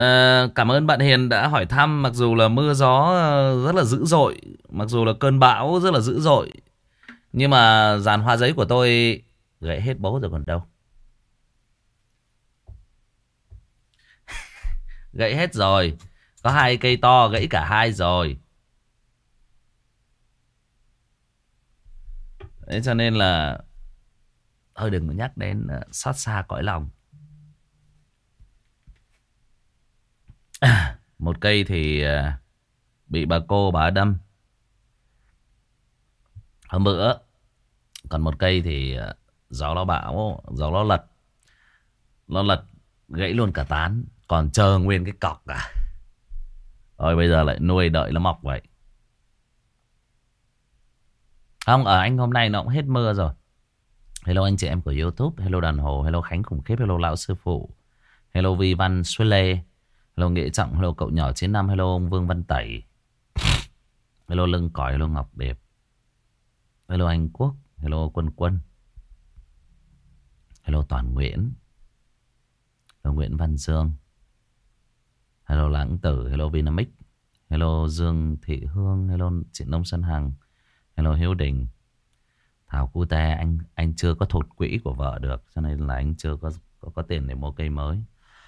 Cảm ơn bạn Hiền đã hỏi thăm. Mặc dù là mưa gió rất là dữ dội, mặc dù là cơn bão rất là dữ dội, nhưng mà dàn hoa giấy của tôi gãy hết bố rồi còn đâu. Gãy hết rồi. Có hai cây to gãy cả hai rồi. Thế cho nên là thôi đừng có nhắc đến xót xa cõi lòng. Một cây thì bị bà cô bà đâm hôm bữa. Còn một cây thì gió nó bão, gió nó lật. Nó lật gãy luôn cả tán. Còn chờ nguyên cái cọc à. Rồi bây giờ lại nuôi đợi nó mọc vậy. Không, ở anh hôm nay nó cũng hết mưa rồi. Hello anh chị em của YouTube. Hello Đàn Hồ. Hello Khánh Khủng Khiếp. Hello Lão Sư Phụ. Hello Vi Văn Xuế Lê. Hello Nghệ Trọng. Hello Cậu Nhỏ 95. Hello ông Vương Văn Tẩy. Hello Lưng Còi. Hello Ngọc Điệp. Hello Anh Quốc. Hello Quân Quân. Hello Toàn Nguyễn. Hello Nguyễn Văn Dương. Hello Lãng Tử. Hello Vinamic. Hello Dương Thị Hương. Hello chị Nông Xuân Hằng. Hello Hiếu Đình. Thảo Cute, anh chưa có thụt quỹ của vợ được, cho nên là anh chưa có tiền để mua cây mới.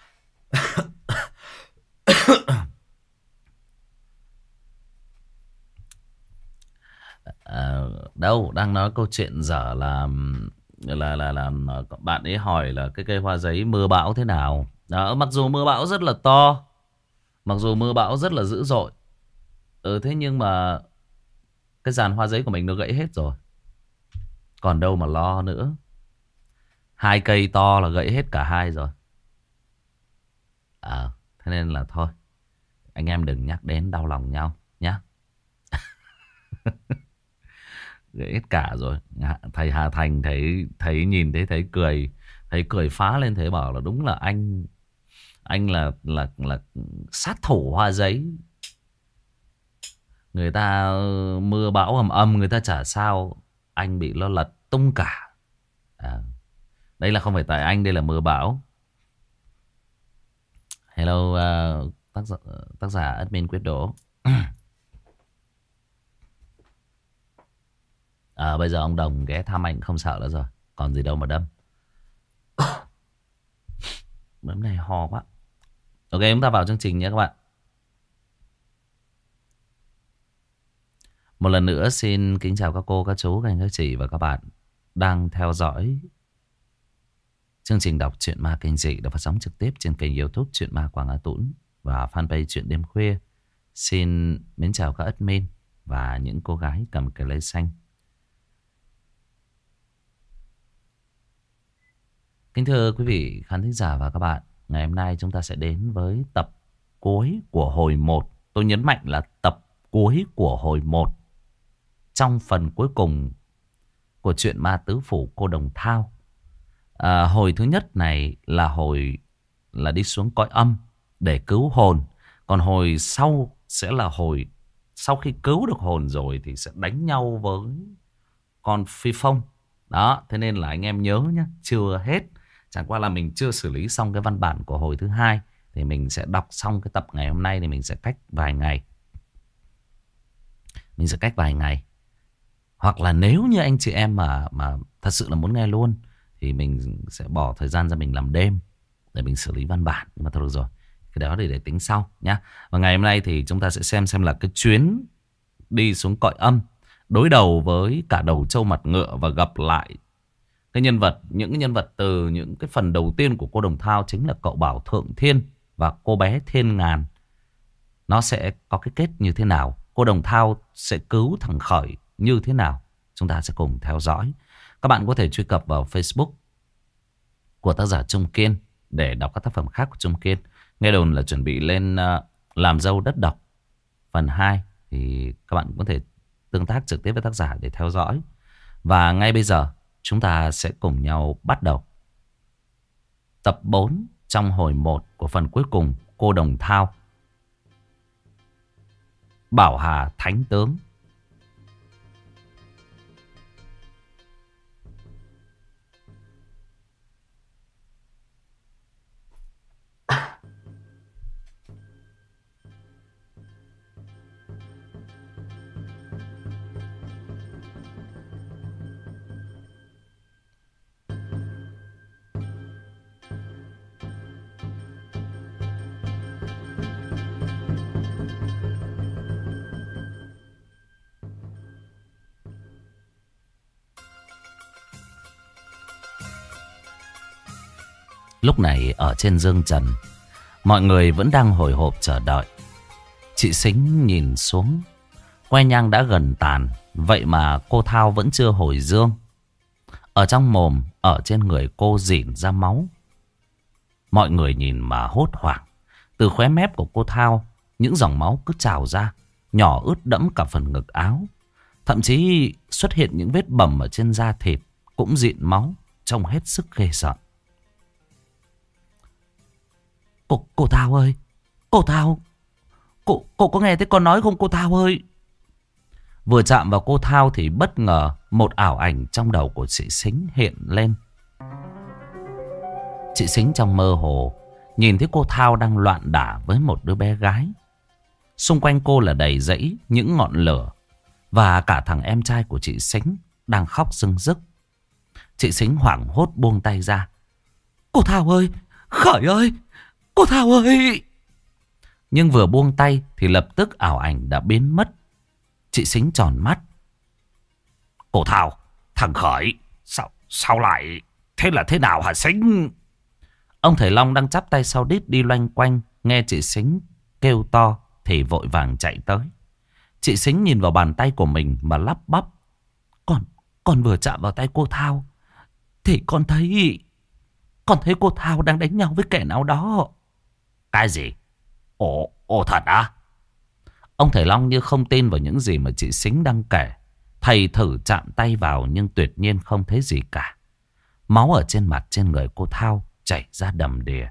Đâu đang nói câu chuyện dở là bạn ấy hỏi là cái cây hoa giấy mưa bão thế nào đó. Mặc dù mưa bão rất là to, mặc dù mưa bão rất là dữ dội, thế nhưng mà cái dàn hoa giấy của mình nó gãy hết rồi, còn đâu mà lo nữa. Hai cây to là gãy hết cả hai rồi. Thế nên là thôi, anh em đừng nhắc đến đau lòng nhau nhé. Gãy hết cả rồi. Thầy Hà Thành thấy nhìn thấy cười, thấy cười phá lên, thấy bảo là đúng là anh là sát thủ hoa giấy. Người ta mưa bão ầm ầm người ta chả sao, anh bị nó lật tung cả. Đây là không phải tại anh, đây là mưa bão. Hello tác giả admin Quyết Đỗ. Bây giờ ông Đồng ghé thăm anh không sợ nữa rồi, còn gì đâu mà đâm. Bữa này ho quá. Ok, chúng ta vào chương trình nhé các bạn. Một lần nữa xin kính chào các cô, các chú, các anh, các chị và các bạn đang theo dõi chương trình đọc truyện ma kinh dị được phát sóng trực tiếp trên kênh YouTube Truyện Ma Quảng Á Tũng và fanpage Truyện Đêm Khuya. Xin mến chào các admin và những cô gái cầm cái lấy xanh. Kính thưa quý vị khán thính giả và các bạn, ngày hôm nay chúng ta sẽ đến với tập cuối của hồi 1. Tôi nhấn mạnh là tập cuối của hồi 1. Trong phần cuối cùng của truyện ma tứ phủ cô Đồng Thao. Hồi thứ nhất này là hồi là đi xuống cõi âm để cứu hồn. Còn hồi sau sẽ là hồi sau khi cứu được hồn rồi thì sẽ đánh nhau với con Phi Phong. Đó, thế nên là anh em nhớ nhé, chưa hết. Chẳng qua là mình chưa xử lý xong cái văn bản của hồi thứ hai, thì mình sẽ đọc xong cái tập ngày hôm nay thì mình sẽ cách vài ngày. Mình sẽ cách vài ngày. Hoặc là nếu như anh chị em mà thật sự là muốn nghe luôn thì mình sẽ bỏ thời gian ra mình làm đêm để mình xử lý văn bản. Nhưng mà thôi được rồi, cái đó để tính sau nhá. Và ngày hôm nay thì chúng ta sẽ xem là cái chuyến đi xuống cõi âm đối đầu với cả đầu trâu mặt ngựa và gặp lại cái nhân vật, những cái nhân vật từ những cái phần đầu tiên của cô Đồng Thao, chính là cậu Bảo Thượng Thiên và cô bé Thiên Ngàn. Nó sẽ có cái kết như thế nào? Cô Đồng Thao sẽ cứu thằng Khởi như thế nào? Chúng ta sẽ cùng theo dõi. Các bạn có thể truy cập vào Facebook của tác giả Trung Kiên để đọc các tác phẩm khác của Trung Kiên. Nghe đồn là chuẩn bị lên làm dâu đất độc phần 2, thì các bạn có thể tương tác trực tiếp với tác giả để theo dõi. Và ngay bây giờ chúng ta sẽ cùng nhau bắt đầu tập 4 trong hồi 1 của phần cuối cùng cô Đồng Thao. Bảo Hà Thánh Tướng. Lúc này ở trên dương trần, mọi người vẫn đang hồi hộp chờ đợi. Chị Sính nhìn xuống, que nhang đã gần tàn, vậy mà cô Thao vẫn chưa hồi dương. Ở trong mồm, ở trên người cô rỉn ra máu. Mọi người nhìn mà hốt hoảng. Từ khóe mép của cô Thao, những dòng máu cứ trào ra, nhỏ ướt đẫm cả phần ngực áo. Thậm chí xuất hiện những vết bầm ở trên da thịt, cũng rịn máu, trông hết sức ghê sợ. Cô Thao ơi, cô Thao, cô có nghe thấy con nói không cô Thao ơi? Vừa chạm vào cô Thao thì bất ngờ một ảo ảnh trong đầu của chị Sính hiện lên. Chị Sính trong mơ hồ nhìn thấy cô Thao đang loạn đả với một đứa bé gái. Xung quanh cô là đầy rẫy những ngọn lửa, và cả thằng em trai của chị Sính đang khóc rưng rức. Chị Sính hoảng hốt buông tay ra. Cô Thao ơi, Khởi ơi, cô Thao ơi. Nhưng vừa buông tay thì lập tức ảo ảnh đã biến mất. Chị Sính tròn mắt. Cô Thao, thằng Khởi, sao lại thế, là thế nào hả Sính? Ông thầy Long đang chắp tay sau đít đi loanh quanh, nghe chị Sính kêu to thì vội vàng chạy tới. Chị Sính nhìn vào bàn tay của mình mà lắp bắp. Con vừa chạm vào tay cô Thao thì con thấy cô Thao đang đánh nhau với kẻ nào đó. Cái gì? Ồ thật à? Ông thầy Long như không tin vào những gì mà chị Sính đang kể. Thầy thử chạm tay vào nhưng tuyệt nhiên không thấy gì cả. Máu ở trên mặt trên người cô Thao chảy ra đầm đìa.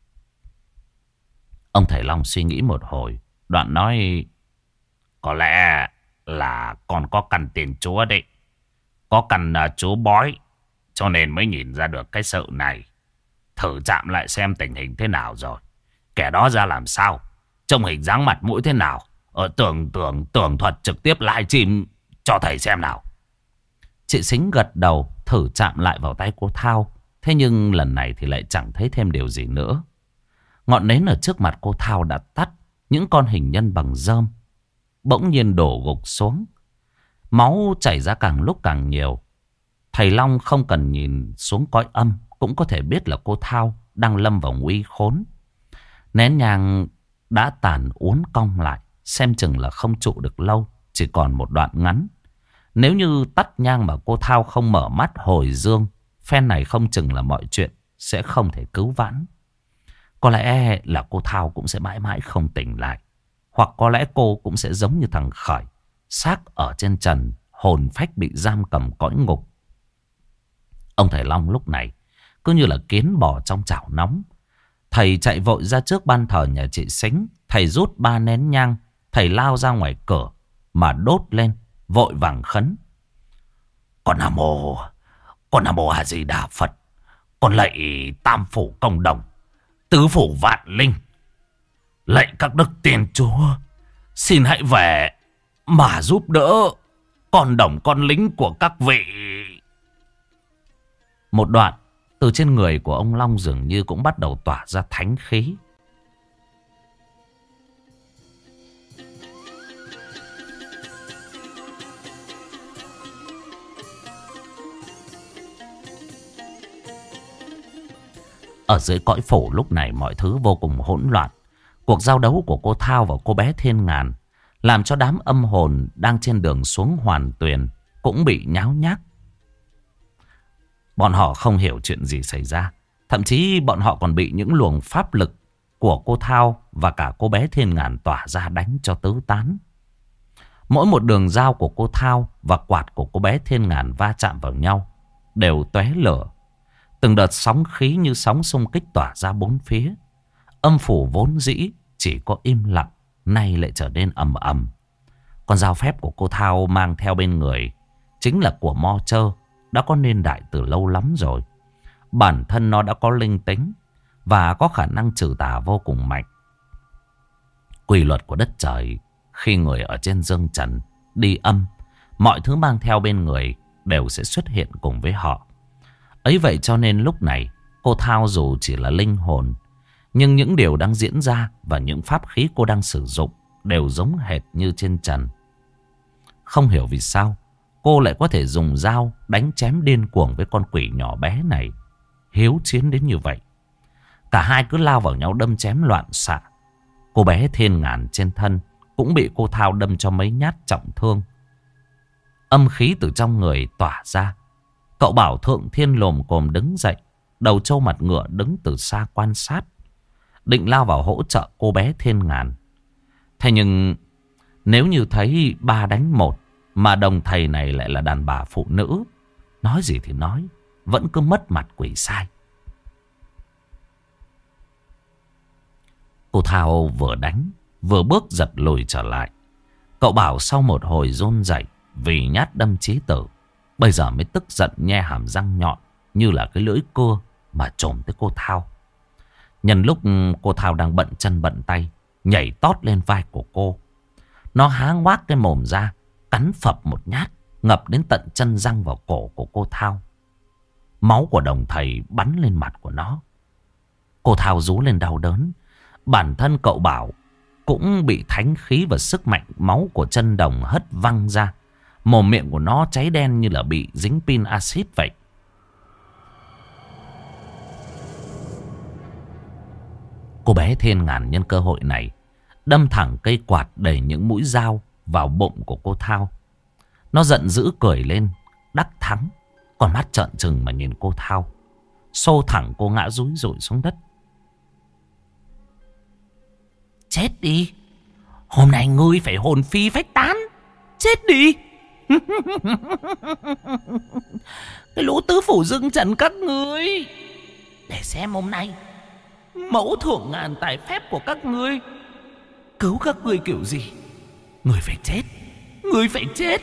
Ông thầy Long suy nghĩ một hồi, đoạn nói: có lẽ là con có căn tiền chúa đấy. Có căn chúa bói, cho nên mới nhìn ra được cái sự này. Thử chạm lại xem tình hình thế nào rồi. Kẻ đó ra làm sao, trông hình dáng mặt mũi thế nào. Tưởng thuật trực tiếp livestream cho thầy xem nào. Chị Sính gật đầu, thử chạm lại vào tay cô Thao. Thế nhưng lần này thì lại chẳng thấy thêm điều gì nữa. Ngọn nến ở trước mặt cô Thao đã tắt. Những con hình nhân bằng rơm bỗng nhiên đổ gục xuống. Máu chảy ra càng lúc càng nhiều. Thầy Long không cần nhìn xuống cõi âm cũng có thể biết là cô Thao đang lâm vào nguy khốn. Nén nhang đã tàn uốn cong lại, xem chừng là không trụ được lâu, chỉ còn một đoạn ngắn. Nếu như tắt nhang mà cô Thao không mở mắt hồi dương, phen này không chừng là mọi chuyện sẽ không thể cứu vãn. Có lẽ là cô Thao cũng sẽ mãi mãi không tỉnh lại. Hoặc có lẽ cô cũng sẽ giống như thằng Khởi, xác ở trên trần, hồn phách bị giam cầm cõi ngục. Ông thầy Long lúc này cứ như là kiến bò trong chảo nóng. Thầy chạy vội ra trước ban thờ nhà chị Sính. Thầy rút 3 nén nhang. Thầy lao ra ngoài cửa mà đốt lên, vội vàng khấn: Con Nam Mô A Di Đà Phật. Con lạy Tam Phủ Công Đồng, Tứ Phủ Vạn Linh, lạy các đức tiên chúa, xin hãy về mà giúp đỡ con đồng con lính của các vị. Một đoạn, từ trên người của ông Long dường như cũng bắt đầu tỏa ra thánh khí. Ở dưới cõi phủ lúc này mọi thứ vô cùng hỗn loạn. Cuộc giao đấu của cô Thao và cô bé Thiên Ngàn làm cho đám âm hồn đang trên đường xuống Hoàn Tuyền cũng bị nháo nhác. Bọn họ không hiểu chuyện gì xảy ra. Thậm chí bọn họ còn bị những luồng pháp lực của cô Thao và cả cô bé Thiên Ngàn tỏa ra đánh cho tứ tán. Mỗi một đường dao của cô Thao và quạt của cô bé Thiên Ngàn va chạm vào nhau đều tóe lửa. Từng đợt sóng khí như sóng xung kích tỏa ra bốn phía. Âm phủ vốn dĩ chỉ có im lặng, nay lại trở nên ầm ầm. Con dao phép của cô Thao mang theo bên người chính là của Mo Chơ, đã có niên đại từ lâu lắm rồi. Bản thân nó đã có linh tính và có khả năng trừ tà vô cùng mạnh. Quy luật của đất trời, khi người ở trên dương trần đi âm, mọi thứ mang theo bên người đều sẽ xuất hiện cùng với họ. Ấy vậy cho nên lúc này cô Thao dù chỉ là linh hồn, nhưng những điều đang diễn ra và những pháp khí cô đang sử dụng đều giống hệt như trên trần. Không hiểu vì sao cô lại có thể dùng dao đánh chém điên cuồng với con quỷ nhỏ bé này, hiếu chiến đến như vậy. Cả hai cứ lao vào nhau đâm chém loạn xạ. Cô bé Thiên Ngàn trên thân cũng bị cô Thao đâm cho mấy nhát trọng thương. Âm khí từ trong người tỏa ra. Cậu Bảo Thượng Thiên lồm cồm đứng dậy, đầu trâu mặt ngựa đứng từ xa quan sát, định lao vào hỗ trợ cô bé Thiên Ngàn. Thế nhưng nếu như thấy 3 đánh 1 mà đồng thầy này lại là đàn bà phụ nữ, nói gì thì nói, vẫn cứ mất mặt quỷ sai. Cô Thao vừa đánh vừa bước giật lùi trở lại. Cậu Bảo sau một hồi run rẩy vì nhát đâm chí tử, bây giờ mới tức giận nhe hàm răng nhọn như là cái lưỡi cưa mà chồm tới cô Thao. Nhân lúc cô Thao đang bận chân bận tay, nhảy tót lên vai của cô. Nó há ngoác cái mồm ra, cắn phập một nhát, ngập đến tận chân răng vào cổ của cô Thao. Máu của đồng thầy bắn lên mặt của nó. Cô Thao rú lên đau đớn. Bản thân cậu Bảo cũng bị thánh khí và sức mạnh máu của chân đồng hất văng ra. Mồm miệng của nó cháy đen như là bị dính pin axit vậy. Cô bé Thiên Ngàn nhân cơ hội này đâm thẳng cây quạt đầy những mũi dao vào bụng của cô Thao. Nó giận dữ cười lên, đắc thắng. Còn mắt trợn trừng mà nhìn cô Thao, xô thẳng cô ngã rúi rụi xuống đất. Chết đi! Hôm nay ngươi phải hồn phi phách tán. Chết đi! Cái lũ tứ phủ dương trần các ngươi, để xem hôm nay mẫu thượng ngàn tài phép của các ngươi cứu các ngươi kiểu gì. Ngươi phải chết! Ngươi phải chết!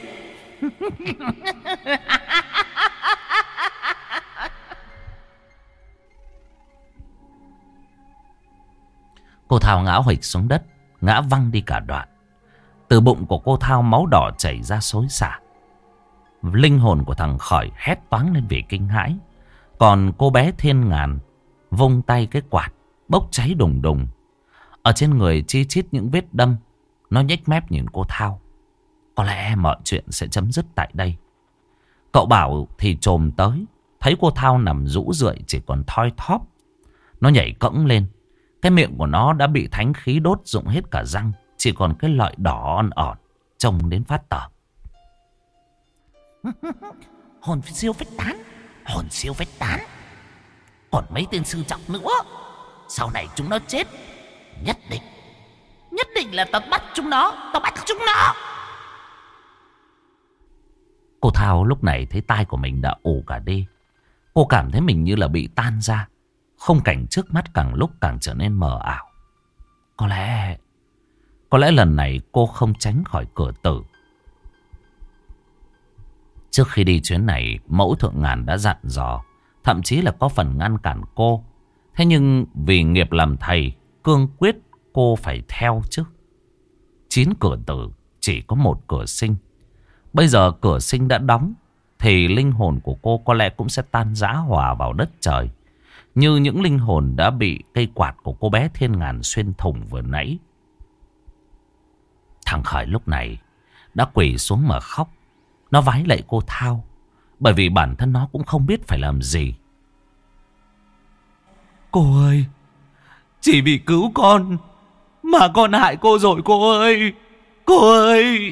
Cô Thao ngã huỵch xuống đất, ngã văng đi cả đoạn. Từ bụng của cô Thao máu đỏ chảy ra xối xả. Linh hồn của thằng Khởi hét toáng lên vì kinh hãi. Còn cô bé Thiên Ngàn vung tay cái quạt bốc cháy đùng đùng. Ở trên người chi chít những vết đâm. Nó nhếch mép nhìn cô Thao. Có lẽ mọi chuyện sẽ chấm dứt tại đây. Cậu Bảo thì chồm tới, thấy cô Thao nằm rũ rượi chỉ còn thoi thóp. Nó nhảy cẫng lên. Cái miệng của nó đã bị thánh khí đốt rụng hết cả răng, chỉ còn cái lợi đỏ on ỏn, trông đến phát tở. Hồn siêu phách tán, hồn siêu phách tán. Còn mấy tên sư trọng nữa, sau này chúng nó chết, nhất định là tao bắt chúng nó, tao bắt chúng nó. Cô Thao lúc này thấy tai của mình đã ù cả đi. Cô cảm thấy mình như là bị tan ra. Khung cảnh trước mắt càng lúc càng trở nên mờ ảo. Có lẽ lần này cô không tránh khỏi cửa tử. Trước khi đi chuyến này, mẫu thượng ngàn đã dặn dò, thậm chí là có phần ngăn cản cô. Thế nhưng vì nghiệp làm thầy, cương quyết cô phải theo chứ. 9 cửa tử, chỉ có 1 cửa sinh. Bây giờ cửa sinh đã đóng, thì linh hồn của cô có lẽ cũng sẽ tan rã hòa vào đất trời, như những linh hồn đã bị cây quạt của cô bé Thiên Ngàn xuyên thủng vừa nãy. Thằng Khởi lúc này đã quỳ xuống mà khóc. Nó vái lạy cô Thao, bởi vì bản thân nó cũng không biết phải làm gì. Cô ơi, chỉ vì cứu con mà con hại cô rồi cô ơi. Cô ơi!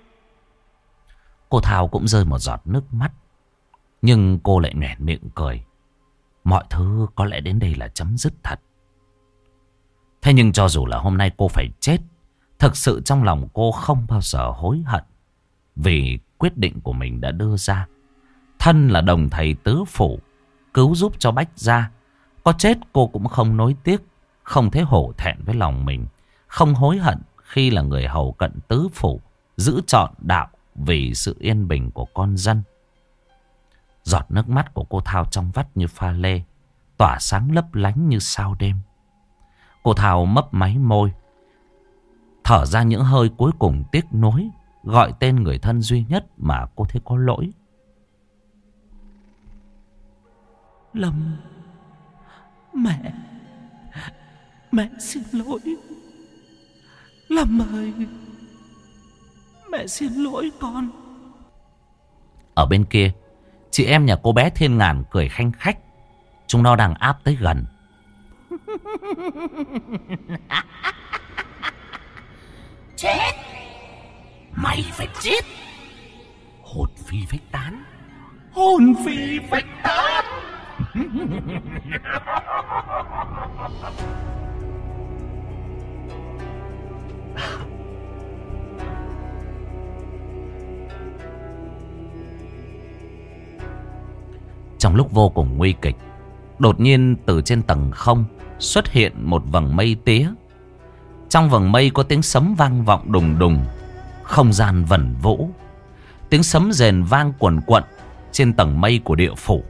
Cô Thao cũng rơi một giọt nước mắt, nhưng cô lại nhoẻn miệng cười. Mọi thứ có lẽ đến đây là chấm dứt thật. Thế nhưng cho dù là hôm nay cô phải chết, thực sự trong lòng cô không bao giờ hối hận vì quyết định của mình đã đưa ra. Thân là đồng thầy tứ phủ, cứu giúp cho Bách gia, có chết cô cũng không nối tiếc, không thấy hổ thẹn với lòng mình, không hối hận khi là người hầu cận tứ phủ, giữ trọn đạo vì sự yên bình của con dân. Giọt nước mắt của cô Thao trong vắt như pha lê, tỏa sáng lấp lánh như sao đêm. Cô Thao mấp máy môi, thở ra những hơi cuối cùng tiếc nuối, gọi tên người thân duy nhất mà cô thấy có lỗi. Lâm, mẹ xin lỗi. Lâm ơi, mẹ xin lỗi con. Ở bên kia, chị em nhà cô bé Thiên Ngàn cười khanh khách. Chúng nó đang áp tới gần. Chết! Mày phải chết! Hồn phi phách tán! Hồn phi phách tán! Trong lúc vô cùng nguy kịch, đột nhiên từ trên tầng không xuất hiện một vầng mây tía. Trong vầng mây có tiếng sấm vang vọng đùng đùng, không gian vẩn vũ. Tiếng sấm rền vang quần quận trên tầng mây của địa phủ.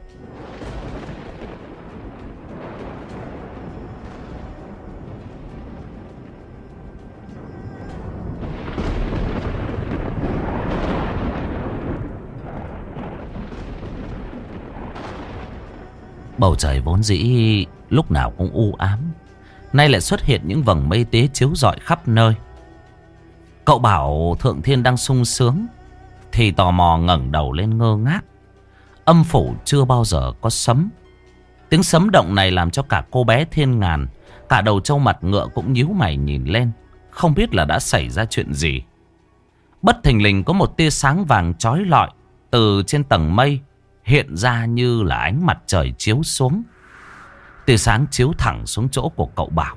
Bầu trời vốn dĩ lúc nào cũng u ám, nay lại xuất hiện những vầng mây tía chiếu rọi khắp nơi. Cậu Bảo Thượng Thiên đang sung sướng thì tò mò ngẩng đầu lên ngơ ngác. Âm phủ chưa bao giờ có sấm. Tiếng sấm động này làm cho cả cô bé Thiên Ngàn, cả đầu trâu mặt ngựa cũng nhíu mày nhìn lên, không biết là đã xảy ra chuyện gì. Bất thình lình có một tia sáng vàng chói lọi từ trên tầng mây hiện ra như là ánh mặt trời chiếu xuống. Tia sáng chiếu thẳng xuống chỗ của cậu Bảo.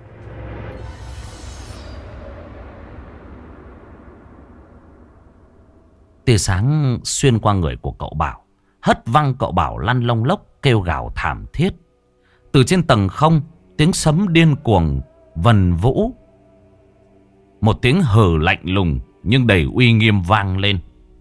Tia sáng xuyên qua người của cậu Bảo, hất văng cậu Bảo lăn lông lốc kêu gào thảm thiết. Từ trên tầng không, tiếng sấm điên cuồng vần vũ. Một tiếng hừ lạnh lùng nhưng đầy uy nghiêm vang lên.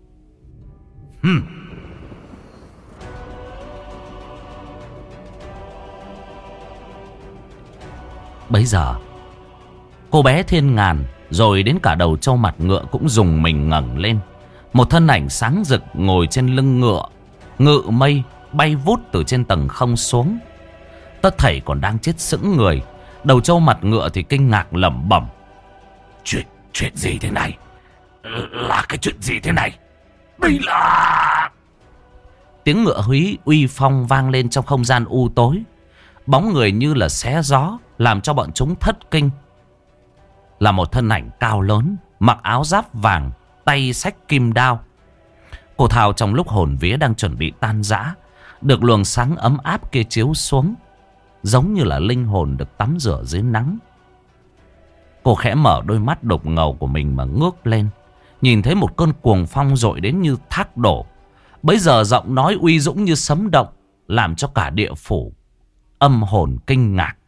Bấy giờ cô bé Thiên Ngàn rồi đến cả đầu trâu mặt ngựa cũng dùng mình ngẩng lên. Một thân ảnh sáng rực ngồi trên lưng ngựa, ngự mây bay vút từ trên tầng không xuống. Tất thảy còn đang chết sững người. Đầu trâu mặt ngựa thì kinh ngạc lẩm bẩm: Chuyện gì thế này? Là cái chuyện gì thế này? Đây là... Tiếng ngựa húy uy phong vang lên trong không gian u tối. Bóng người như là xé gió, làm cho bọn chúng thất kinh. Là một thân ảnh cao lớn, mặc áo giáp vàng, tay xách kim đao. Cô Thao trong lúc hồn vía đang chuẩn bị tan rã, được luồng sáng ấm áp kia chiếu xuống, giống như là linh hồn được tắm rửa dưới nắng. Cô khẽ mở đôi mắt đục ngầu của mình mà ngước lên, nhìn thấy một cơn cuồng phong dội đến như thác đổ. Bấy giờ giọng nói uy dũng như sấm động, làm cho cả địa phủ âm hồn kinh ngạc.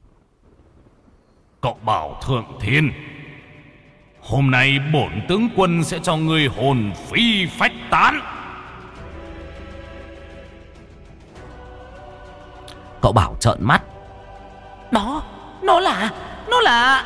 Cậu Bảo Thượng Thiên, hôm nay bổn tướng quân sẽ cho ngươi hồn phi phách tán. Cậu Bảo trợn mắt. Nó là...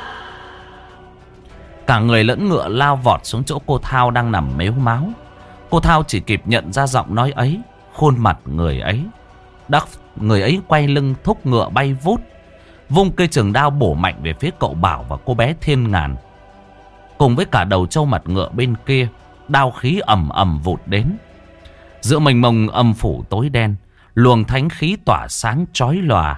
Cả người lẫn ngựa lao vọt xuống chỗ cô Thao đang nằm mếu máo. Cô Thao chỉ kịp nhận ra giọng nói ấy, khuôn mặt người ấy. Người ấy quay lưng thúc ngựa bay vút, vung cây trường đao bổ mạnh về phía cậu Bảo và cô bé Thiên Ngàn. Cùng với cả đầu trâu mặt ngựa bên kia, đao khí ầm ầm vụt đến. Giữa mênh mông âm phủ tối đen, luồng thánh khí tỏa sáng chói lòa,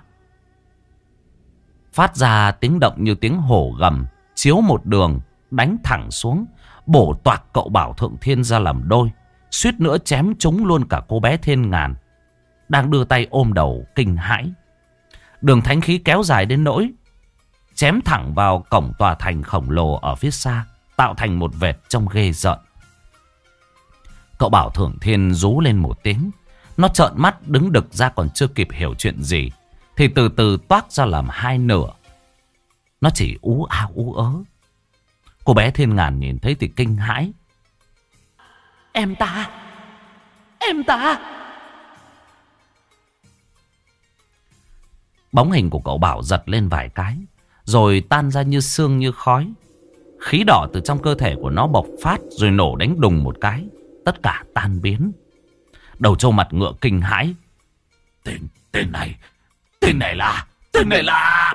phát ra tiếng động như tiếng hổ gầm, chiếu một đường đánh thẳng xuống, bổ toạc cậu Bảo Thượng Thiên ra làm đôi, suýt nữa chém trúng luôn cả cô bé Thiên Ngàn đang đưa tay ôm đầu kinh hãi. Đường thánh khí kéo dài đến nỗi chém thẳng vào cổng tòa thành khổng lồ ở phía xa, tạo thành một vệt trông ghê rợn. Cậu Bảo Thượng Thiên rú lên một tiếng. Nó trợn mắt đứng đực ra, còn chưa kịp hiểu chuyện gì thì từ từ toác ra làm hai nửa. Nó chỉ ú a ú ớ. Cô bé Thiên Ngàn nhìn thấy thì kinh hãi. Em ta. Bóng hình của cậu Bảo giật lên vài cái, rồi tan ra như sương như khói. Khí đỏ từ trong cơ thể của nó bộc phát, rồi nổ đánh đùng một cái. Tất cả tan biến. Đầu trâu mặt ngựa kinh hãi. Tên này là...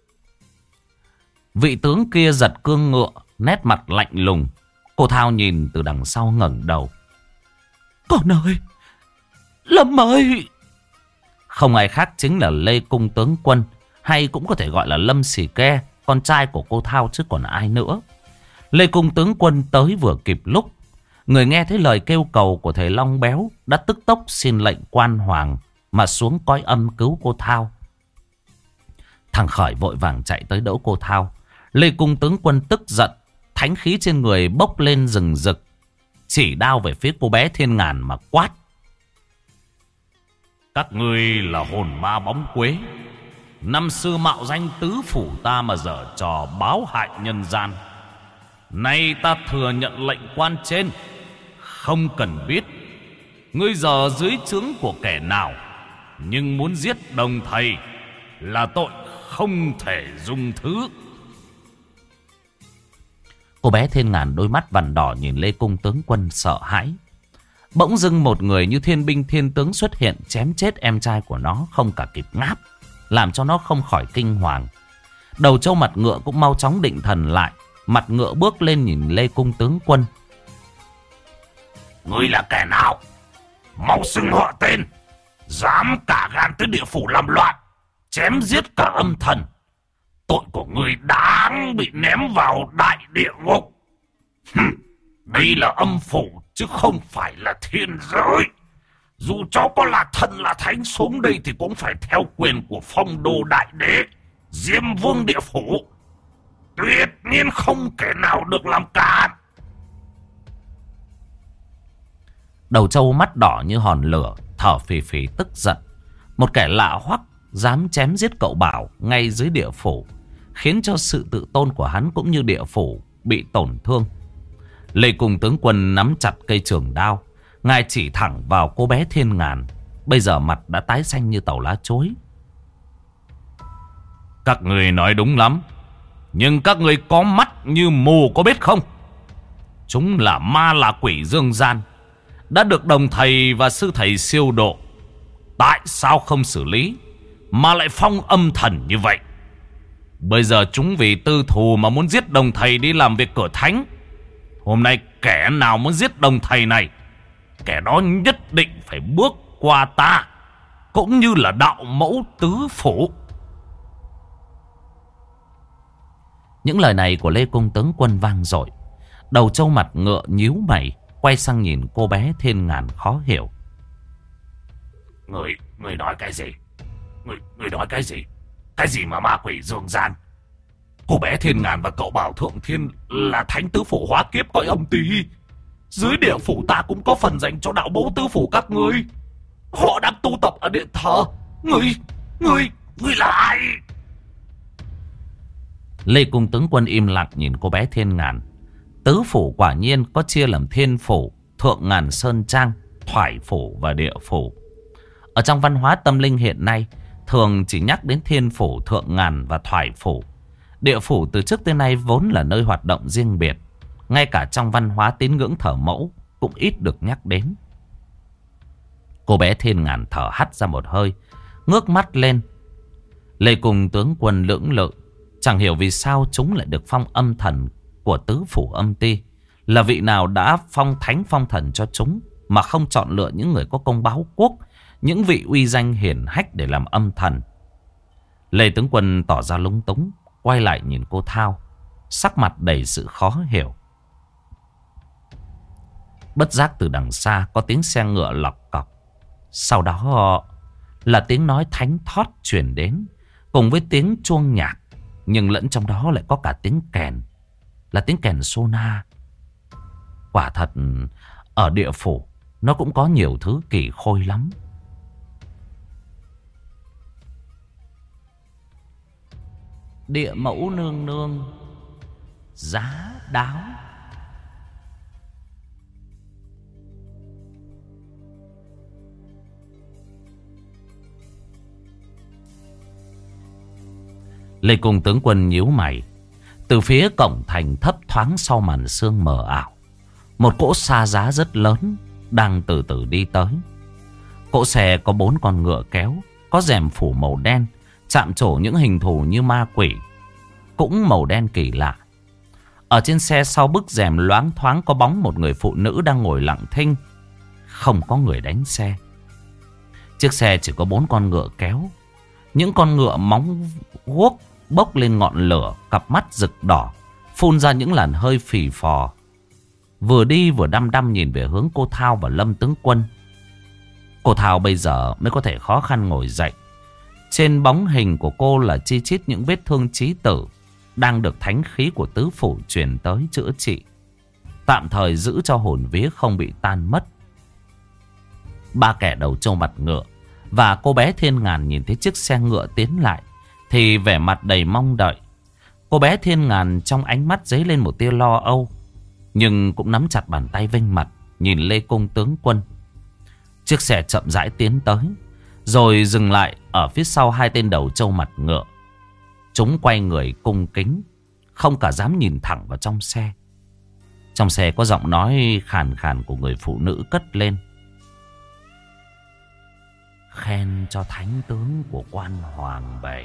Vị tướng kia giật cương ngựa, nét mặt lạnh lùng. Cô Thao nhìn từ đằng sau ngẩng đầu. Con ơi! Lâm ơi! Không ai khác chính là Lê Cung tướng quân, hay cũng có thể gọi là Lâm Sì Ke, con trai của cô Thao chứ còn ai nữa. Lê Cung tướng quân tới vừa kịp lúc. Người nghe thấy lời kêu cầu của thầy Long Béo đã tức tốc xin lệnh quan hoàng mà xuống cõi âm cứu cô Thao. Thằng Khởi vội vàng chạy tới đỡ cô Thao. Lê Cung tướng quân tức giận, thánh khí trên người bốc lên rừng rực, chỉ đao về phía cô bé Thiên Ngàn mà quát: Các ngươi là hồn ma bóng quế, năm xưa mạo danh tứ phủ ta mà giở trò báo hại nhân gian. Nay ta thừa nhận lệnh quan trên, không cần biết ngươi giờ dưới trướng của kẻ nào, nhưng muốn giết đồng thầy là tội không thể dung thứ. Cô bé Thiên Ngàn đôi mắt vằn đỏ nhìn Lê Cung tướng quân sợ hãi. Bỗng dưng một người như thiên binh thiên tướng xuất hiện chém chết em trai của nó không cả kịp ngáp, làm cho nó không khỏi kinh hoàng. Đầu trâu mặt ngựa cũng mau chóng định thần lại. Mặt ngựa bước lên nhìn Lê Cung tướng quân. Ngươi là kẻ nào? Mau xưng họ tên. Dám cả gan tới địa phủ làm loạn, chém giết cả âm thần. Tội của ngươi đáng bị ném vào đại địa ngục. Đây là âm phủ chứ không phải là thiên giới. Dù cho có là thần là thánh xuống đây thì cũng phải theo quyền của phong đô đại đế, Diêm Vương địa phủ. Tuyệt nhiên không kẻ nào được làm cản. Đầu trâu mắt đỏ như hòn lửa, thở phì phì tức giận. Một kẻ lạ hoắc dám chém giết cậu Bảo ngay dưới địa phủ, khiến cho sự tự tôn của hắn cũng như địa phủ bị tổn thương. Lê Cung tướng quân nắm chặt cây trường đao, ngài chỉ thẳng vào cô bé Thiên Ngàn. Bây giờ mặt đã tái xanh như tàu lá chuối. Các người nói đúng lắm, nhưng các người có mắt như mù có biết không? Chúng là ma là quỷ dương gian, đã được đồng thầy và sư thầy siêu độ. Tại sao không xử lý mà lại phong âm thần như vậy? Bây giờ chúng vì tư thù mà muốn giết đồng thầy đi làm việc cửa thánh. Hôm nay kẻ nào muốn giết đồng thầy này, kẻ đó nhất định phải bước qua ta, cũng như là đạo mẫu tứ phủ. Những lời này của Lê Cung tướng quân vang dội. Đầu trâu mặt ngựa nhíu mày, quay sang nhìn cô bé Thiên Ngàn khó hiểu. Người nói cái gì? Người nói cái gì? Cái gì mà ma quỷ dương gian? Cô bé Thiên Ngàn và cậu Bảo Thượng Thiên là thánh tứ phủ hóa kiếp cõi âm tí. Dưới địa phủ ta cũng có phần dành cho đạo mẫu tứ phủ các ngươi. Họ đang tu tập ở điện thờ. Ngươi là ai? Lê Cung tướng quân im lặng nhìn cô bé Thiên Ngàn. Tứ phủ quả nhiên có chia làm Thiên phủ, Thượng Ngàn Sơn Trang, Thoại phủ và Địa phủ. Ở trong văn hóa tâm linh hiện nay, thường chỉ nhắc đến Thiên phủ, Thượng Ngàn và Thoại phủ. Địa phủ từ trước tới nay vốn là nơi hoạt động riêng biệt. Ngay cả trong văn hóa tín ngưỡng thờ mẫu cũng ít được nhắc đến. Cô bé Thiên Ngàn thở hắt ra một hơi, ngước mắt lên. Lê Cung tướng quân lưỡng lự, chẳng hiểu vì sao chúng lại được phong âm thần của tứ phủ âm ti. Là vị nào đã phong thánh phong thần cho chúng mà không chọn lựa những người có công báo quốc, những vị uy danh hiển hách để làm âm thần. Lê tướng quân tỏ ra lúng túng, quay lại nhìn cô Thao, sắc mặt đầy sự khó hiểu. Bất giác từ đằng xa có tiếng xe ngựa lọc cọc. Sau đó là tiếng nói thánh thót truyền đến, cùng với tiếng chuông nhạc. Nhưng lẫn trong đó lại có cả tiếng kèn, là tiếng kèn sona. Quả thật ở địa phủ nó cũng có nhiều thứ kỳ khôi lắm. Địa mẫu nương nương giá đáo. Lê Cung tướng quân nhíu mày. Từ phía cổng thành thấp thoáng sau màn sương mờ ảo, một cỗ xa giá rất lớn đang từ từ đi tới. Cỗ xe có 4 con ngựa kéo, có rèm phủ màu đen, chạm trổ những hình thù như ma quỷ, cũng màu đen kỳ lạ. Ở trên xe sau bức rèm loáng thoáng có bóng một người phụ nữ đang ngồi lặng thinh. Không có người đánh xe. Chiếc xe chỉ có 4 con ngựa kéo, Những con ngựa móng guốc bốc lên ngọn lửa, cặp mắt rực đỏ, phun ra những làn hơi phì phò. Vừa đi vừa đăm đăm nhìn về hướng cô Thao và Lâm tướng quân. Cô Thao bây giờ mới có thể khó khăn ngồi dậy. Trên bóng hình của cô là chi chít những vết thương chí tử đang được thánh khí của tứ phủ truyền tới chữa trị, tạm thời giữ cho hồn vía không bị tan mất. Ba kẻ đầu trâu mặt ngựa và cô bé Thiên Ngàn nhìn thấy chiếc xe ngựa tiến lại thì vẻ mặt đầy mong đợi. Cô bé Thiên Ngàn trong ánh mắt dấy lên một tia lo âu, nhưng cũng nắm chặt bàn tay vênh mặt nhìn Lê Cung tướng quân. Chiếc xe chậm rãi tiến tới, rồi dừng lại ở phía sau hai tên đầu trâu mặt ngựa. Chúng quay người cung kính, không cả dám nhìn thẳng vào trong xe. Trong xe có giọng nói khàn khàn của người phụ nữ cất lên: "Khen cho thánh tướng của quan hoàng bảy."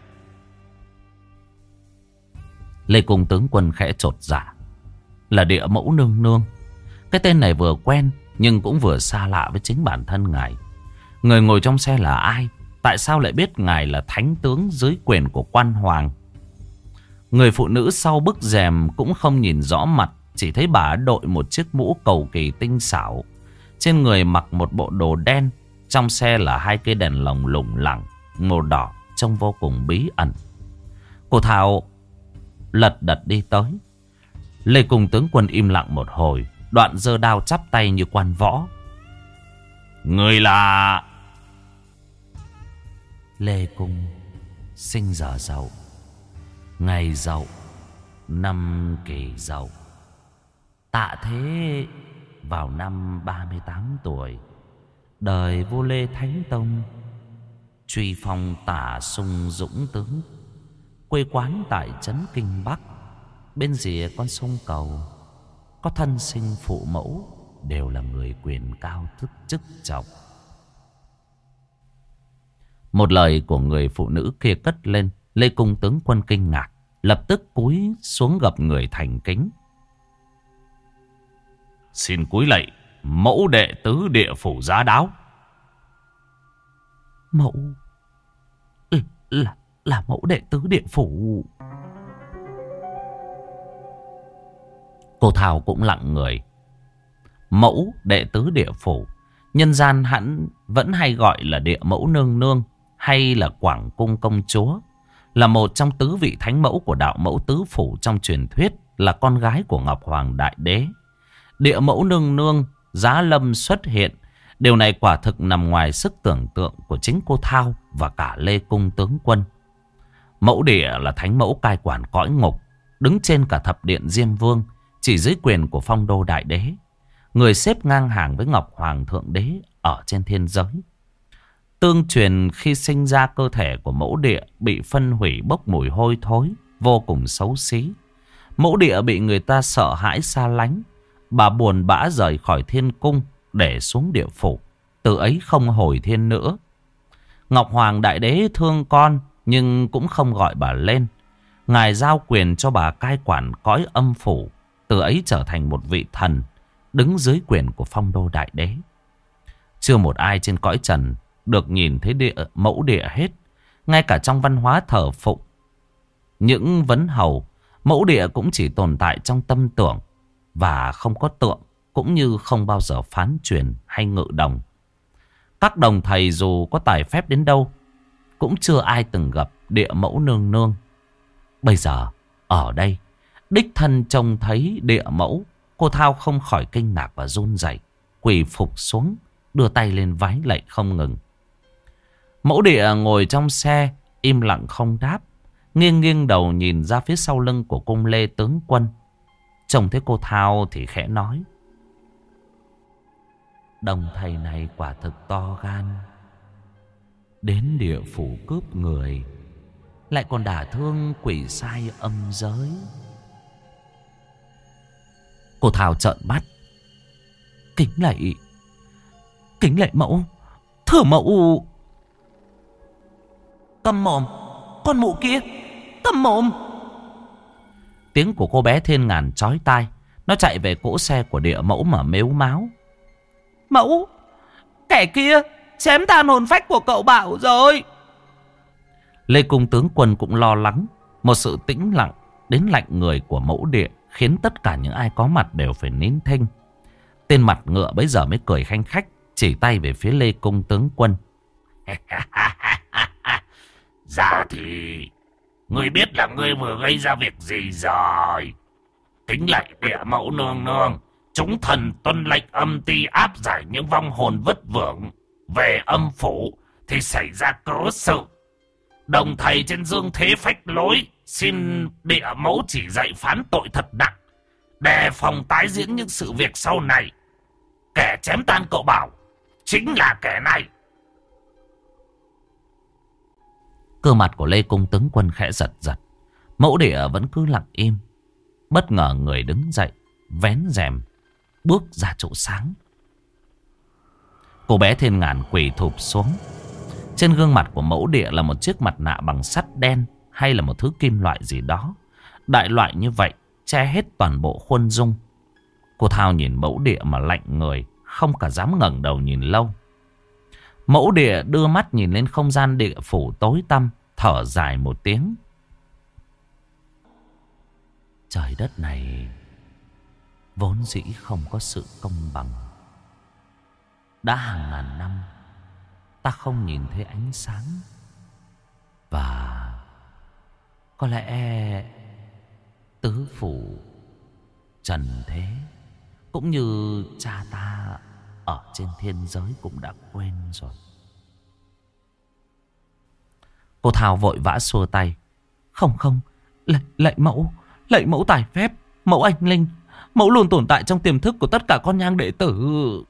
Lê Cung tướng quân khẽ chột dạ. Là Địa Mẫu nương nương. Cái tên này vừa quen nhưng cũng vừa xa lạ với chính bản thân ngài. Người ngồi trong xe là ai? Tại sao lại biết ngài là thánh tướng dưới quyền của quan hoàng? Người phụ nữ sau bức rèm cũng không nhìn rõ mặt, chỉ thấy bà đội một chiếc mũ cầu kỳ tinh xảo. Trên người mặc một bộ đồ đen. Trong xe là hai cây đèn lồng lủng lẳng màu đỏ, trông vô cùng bí ẩn. Cô Thảo lật đật đi tới. Lê Cung tướng quân im lặng một hồi, đoạn giơ đao chắp tay như quan võ. "Người là..." "Lê Cung sinh giờ Dậu, ngày Dậu, năm Kỷ Dậu, tạ thế vào năm 38 tuổi. Đời vua Lê Thánh Tông, truy phong tả sung dũng tướng, quê quán tại trấn Kinh Bắc, bên rìa con sông Cầu. Có thân sinh phụ mẫu, đều là người quyền cao chức trọng." Một lời của người phụ nữ kia cất lên. Lê Cung tướng quân kinh ngạc, lập tức cúi xuống gập người thành kính. "Xin cúi lạy mẫu đệ tứ Địa phủ Giá Đáo." "Mẫu là mẫu đệ tứ Địa phủ." Cô Thảo cũng lặng người. Mẫu đệ tứ Địa phủ, nhân gian hẳn vẫn hay gọi là Địa Mẫu nương nương hay là Quảng Cung công chúa, là một trong tứ vị thánh mẫu của đạo mẫu tứ phủ trong truyền thuyết, là con gái của Ngọc Hoàng Đại Đế. Địa Mẫu nương nương giá lâm xuất hiện, điều này quả thực nằm ngoài sức tưởng tượng của chính cô Thao và cả Lê Cung tướng quân. Mẫu Địa là thánh mẫu cai quản cõi ngục, đứng trên cả thập điện Diêm Vương, chỉ dưới quyền của Phong Đô Đại Đế, người xếp ngang hàng với Ngọc Hoàng Thượng Đế ở trên thiên giới. Tương truyền khi sinh ra, cơ thể của Mẫu Địa bị phân hủy, bốc mùi hôi thối, vô cùng xấu xí. Mẫu Địa bị người ta sợ hãi xa lánh. Bà buồn bã rời khỏi thiên cung để xuống địa phủ, từ ấy không hồi thiên nữa. Ngọc Hoàng Đại Đế thương con nhưng cũng không gọi bà lên. Ngài giao quyền cho bà cai quản cõi âm phủ, từ ấy trở thành một vị thần đứng dưới quyền của Phong Đô Đại Đế. Chưa một ai trên cõi trần được nhìn thấy Mẫu Địa hết. Ngay cả trong văn hóa thờ phụng những vấn hầu, Mẫu Địa cũng chỉ tồn tại trong tâm tưởng và không có tượng, cũng như không bao giờ phán truyền hay ngự đồng. Các đồng thầy dù có tài phép đến đâu cũng chưa ai từng gặp Địa Mẫu nương nương. Bây giờ ở đây đích thân trông thấy Địa Mẫu, cô Thao không khỏi kinh ngạc và run rẩy, quỳ phục xuống, đưa tay lên vái lạy không ngừng. Mẫu Địa ngồi trong xe im lặng không đáp, nghiêng nghiêng đầu nhìn ra phía sau lưng của cung Lê tướng quân. Trông thấy cô Thao thì khẽ nói: "Đồng thầy này quả thực to gan, đến địa phủ cướp người, lại còn đả thương quỷ sai âm giới." Cô Thao trợn mắt: Kính lạy mẫu, thưa mẫu." "Câm mồm, con mụ kia, câm mồm!" Tiếng của cô bé Thiên Ngàn chói tai. Nó chạy về cỗ xe của Địa Mẫu mà mếu máo: "Mẫu, kẻ kia chém tan hồn phách của cậu Bảo rồi." Lê Cung tướng quân cũng lo lắng. Một sự tĩnh lặng đến lạnh người của Mẫu Địa khiến tất cả những ai có mặt đều phải nín thinh. Tên mặt ngựa bấy giờ mới cười khanh khách, chỉ tay về phía Lê Cung tướng quân. Dạ thì ngươi biết là ngươi vừa gây ra việc gì rồi. Kính lạy Địa Mẫu nương nương, chúng thần tuân lệnh âm ti áp giải những vong hồn vất vưởng về âm phủ thì xảy ra cớ sự. Đồng thầy trên dương thế phách lối, xin Địa Mẫu chỉ dạy phán tội thật nặng, đề phòng tái diễn những sự việc sau này. Kẻ chém tan cậu Bảo chính là kẻ này. Cơ mặt của Lê Cung tướng quân khẽ giật giật. Mẫu Địa vẫn cứ lặng im. Bất ngờ người đứng dậy, vén rèm, bước ra chỗ sáng. Cô bé Thiên Ngàn quỳ thụp xuống. Trên gương mặt của Mẫu Địa là một chiếc mặt nạ bằng sắt đen hay là một thứ kim loại gì đó. Đại loại như vậy, che hết toàn bộ khuôn dung. Cô Thao nhìn Mẫu Địa mà lạnh người, không cả dám ngẩng đầu nhìn lâu. Mẫu Địa đưa mắt nhìn lên không gian địa phủ tối tăm, thở dài một tiếng. Trời đất này vốn dĩ không có sự công bằng. Đã hàng ngàn năm ta không nhìn thấy ánh sáng. Và có lẽ tứ phủ trần thế cũng như cha ta ở trên thiên giới cũng đã quên rồi. Cô Thảo vội vã xua tay. Không, lạy mẫu tài phép, mẫu anh linh, mẫu luôn tồn tại trong tiềm thức của tất cả con nhang đệ tử.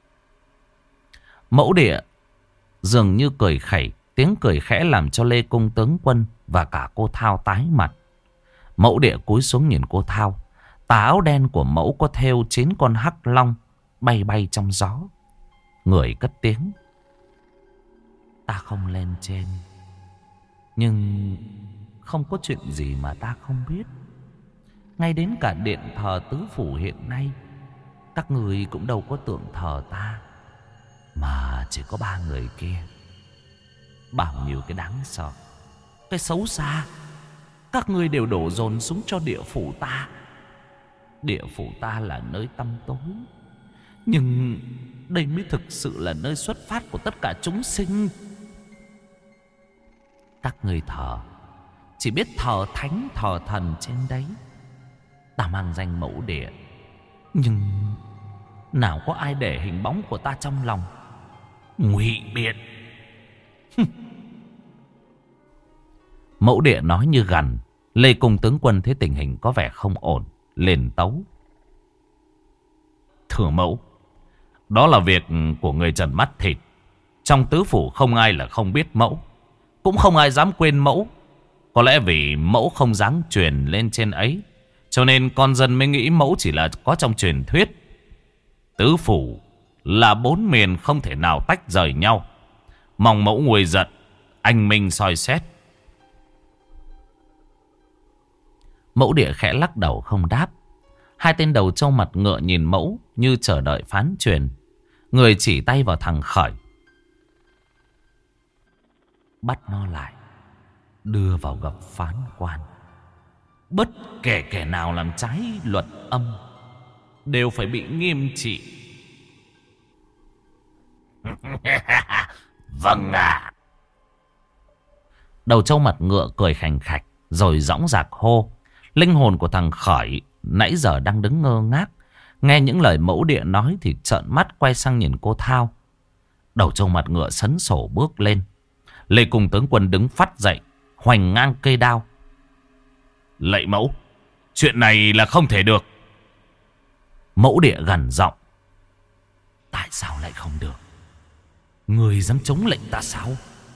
Mẫu Địa dường như cười khẩy, tiếng cười khẽ làm cho Lê Cung tướng quân và cả cô Thao tái mặt. Mẫu Địa cúi xuống nhìn cô Thao. Tà áo đen của mẫu có thêu 9 con hắc long bay bay trong gió. Người cất tiếng. Ta không lên trên, nhưng không có chuyện gì mà ta không biết. Ngay đến cả điện thờ tứ phủ hiện nay, các người cũng đâu có tượng thờ ta, mà chỉ có 3 người kia. Bao nhiêu cái đáng sợ, cái xấu xa, các ngươi đều đổ dồn xuống cho địa phủ ta. Địa phủ ta là nơi tăm tối, nhưng đây mới thực sự là nơi xuất phát của tất cả chúng sinh. Các người thờ chỉ biết thờ thánh thờ thần trên đấy. Ta mang danh Mẫu Địa, nhưng nào có ai để hình bóng của ta trong lòng. Ngụy biện. Mẫu Địa nói như gằn. Lê Cung tướng quân thấy tình hình có vẻ không ổn, liền tấu. Thưa mẫu, đó là việc của người trần mắt thịt. Trong tứ phủ không ai là không biết mẫu, cũng không ai dám quên mẫu. Có lẽ vì mẫu không dám truyền lên trên ấy, cho nên con dân mới nghĩ mẫu chỉ là có trong truyền thuyết. Tứ phủ là 4 miền không thể nào tách rời nhau. Mong mẫu nguôi giận, anh minh soi xét. Mẫu Địa khẽ lắc đầu không đáp. Hai tên đầu trâu mặt ngựa nhìn mẫu như chờ đợi phán truyền. Người chỉ tay vào thằng Khởi. Bắt nó lại, đưa vào gặp phán quan. Bất kể kẻ nào làm trái luật âm đều phải bị nghiêm trị. Vâng ạ. Đầu trâu mặt ngựa cười khành khạch rồi dõng dạc hô. Linh hồn của thằng Khởi nãy giờ đang đứng ngơ ngác, nghe những lời Mẫu Địa nói thì trợn mắt quay sang nhìn cô Thao. Đầu trâu mặt ngựa sấn sổ bước lên. Lê Cung tướng quân đứng phắt dậy, hoành ngang cây đao. Lạy mẫu, chuyện này là không thể được. Mẫu Địa gằn giọng. Tại sao lại không được? Người dám chống lệnh ta sao?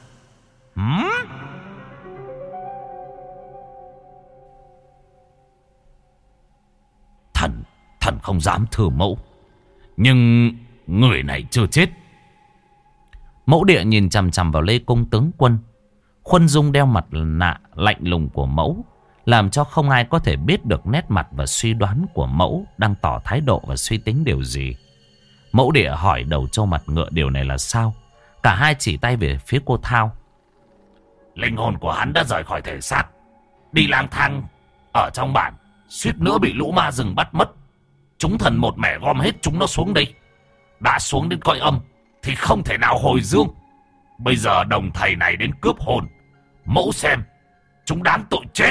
Thần không dám thưa mẫu, nhưng người này chưa chết. Mẫu Địa nhìn chằm chằm vào Lê Cung tướng quân. Khuôn dung đeo mặt nạ lạnh lùng của mẫu làm cho không ai có thể biết được nét mặt và suy đoán của mẫu đang tỏ thái độ và suy tính điều gì. Mẫu Địa hỏi đầu trâu mặt ngựa điều này là sao. Cả hai chỉ tay về phía cô Thao. Linh hồn của hắn đã rời khỏi thể xác, đi lang thang ở trong bản, suýt nữa bị lũ ma rừng bắt mất. Chúng thần một mẻ gom hết chúng nó xuống đây. Đã xuống đến cõi âm thì không thể nào hồi dương. Bây giờ đồng thầy này đến cướp hồn, mẫu xem chúng đáng tội chết.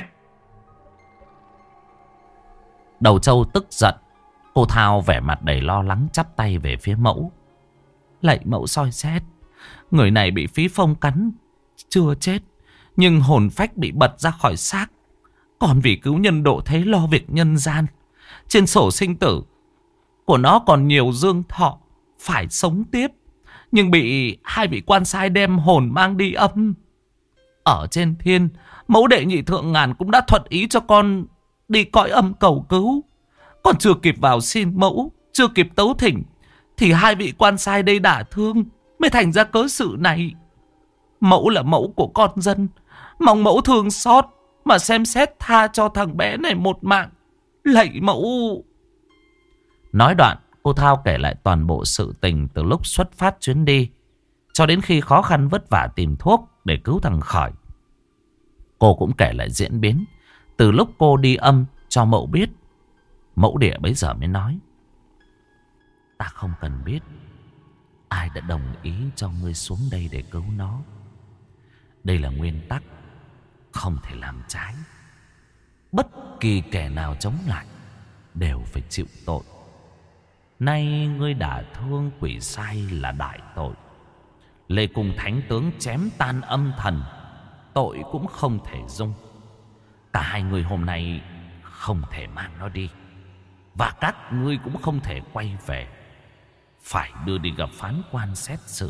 Đầu trâu tức giận. Cô Thao vẻ mặt đầy lo lắng chắp tay về phía mẫu. Lạy mẫu soi xét, người này bị phí phong cắn, chưa chết, nhưng hồn phách bị bật ra khỏi xác. Còn vì cứu nhân độ thế lo việc nhân gian, trên sổ sinh tử của nó còn nhiều dương thọ phải sống tiếp, nhưng bị hai vị quan sai đem hồn mang đi âm. Ở trên thiên, mẫu đệ nhị thượng ngàn cũng đã thuận ý cho con đi cõi âm cầu cứu. Còn chưa kịp vào xin mẫu, chưa kịp tấu thỉnh, thì hai vị quan sai đây đả thương, mới thành ra cớ sự này. Mẫu là mẫu của con dân, mong mẫu thương xót mà xem xét tha cho thằng bé này một mạng. Lạy mẫu. Nói đoạn, cô Thao kể lại toàn bộ sự tình từ lúc xuất phát chuyến đi cho đến khi khó khăn vất vả tìm thuốc để cứu thằng Khởi. Cô cũng kể lại diễn biến từ lúc cô đi âm cho mẫu biết. Mẫu địa bấy giờ mới nói: ta không cần biết ai đã đồng ý cho ngươi xuống đây để cứu nó. Đây là nguyên tắc, không thể làm trái. Bất kỳ kẻ nào chống lại đều phải chịu tội. Nay ngươi đả thương quỷ sai là đại tội. Lê Cung thánh tướng chém tan âm thần, tội cũng không thể dung. Cả hai người hôm nay không thể mang nó đi, và các ngươi cũng không thể quay về, phải đưa đi gặp phán quan xét xử.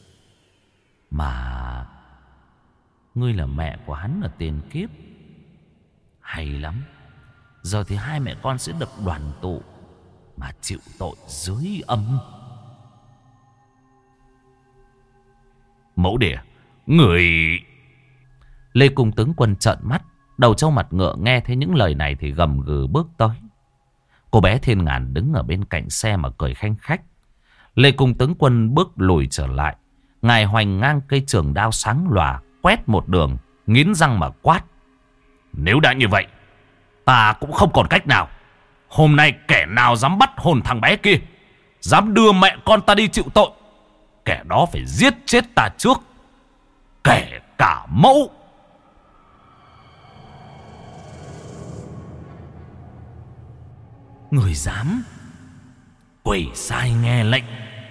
Mà ngươi là mẹ của hắn ở tiền kiếp. Hay lắm. Giờ thì hai mẹ con sẽ được đoàn tụ mà chịu tội dưới âm. Mẫu địa, người... Lê Cung tướng quân trợn mắt. Đầu trâu mặt ngựa nghe thấy những lời này thì gầm gừ bước tới. Cô bé Thiên Ngàn đứng ở bên cạnh xe mà cười khanh khách. Lê Cung tướng quân bước lùi trở lại. Ngài hoành ngang cây trường đao sáng lòa, quét một đường, nghiến răng mà quát: nếu đã như vậy, ta cũng không còn cách nào. Hôm nay kẻ nào dám bắt hồn thằng bé kia, dám đưa mẹ con ta đi chịu tội, kẻ đó phải giết chết ta trước, kể cả mẫu. Người dám? Quỷ sai nghe lệnh.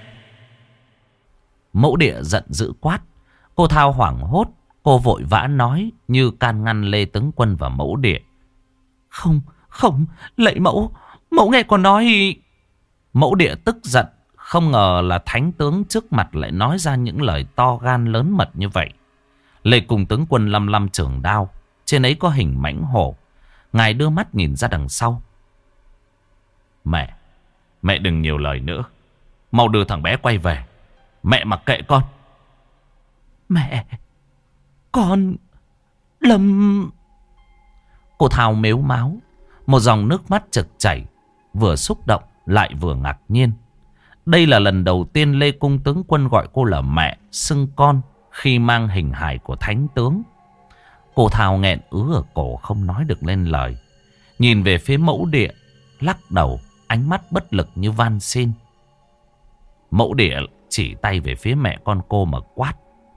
Mẫu địa giận dữ quát. Cô Thao hoảng hốt. Cô vội vã nói như can ngăn Lê tướng quân và mẫu địa. Không, không, lạy mẫu, mẫu nghe con nói. Mẫu địa tức giận. Không ngờ là thánh tướng trước mặt lại nói ra những lời to gan lớn mật như vậy. Lê Cung tướng quân lăm lăm trường đao, trên ấy có hình mãnh hổ. Ngài đưa mắt nhìn ra đằng sau. Mẹ đừng nhiều lời nữa. Mau đưa thằng bé quay về. Mẹ mặc kệ con. Mẹ, con Lâm... Cô Thao mếu máo. Một dòng nước mắt trực chảy, vừa xúc động lại vừa ngạc nhiên. Đây là lần đầu tiên Lê Cung tướng quân gọi cô là mẹ, xưng con khi mang hình hài của thánh tướng. Cô Thao nghẹn ứ ở cổ không nói được lên lời. Nhìn về phía mẫu địa, lắc đầu, ánh mắt bất lực như van xin. Mẫu địa chỉ tay về phía mẹ con cô mà quát: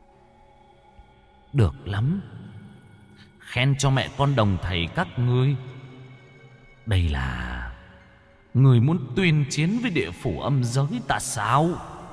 được lắm, khen cho mẹ con đồng thầy các ngươi. Đây là người muốn tuyên chiến với địa phủ âm giới ta sao?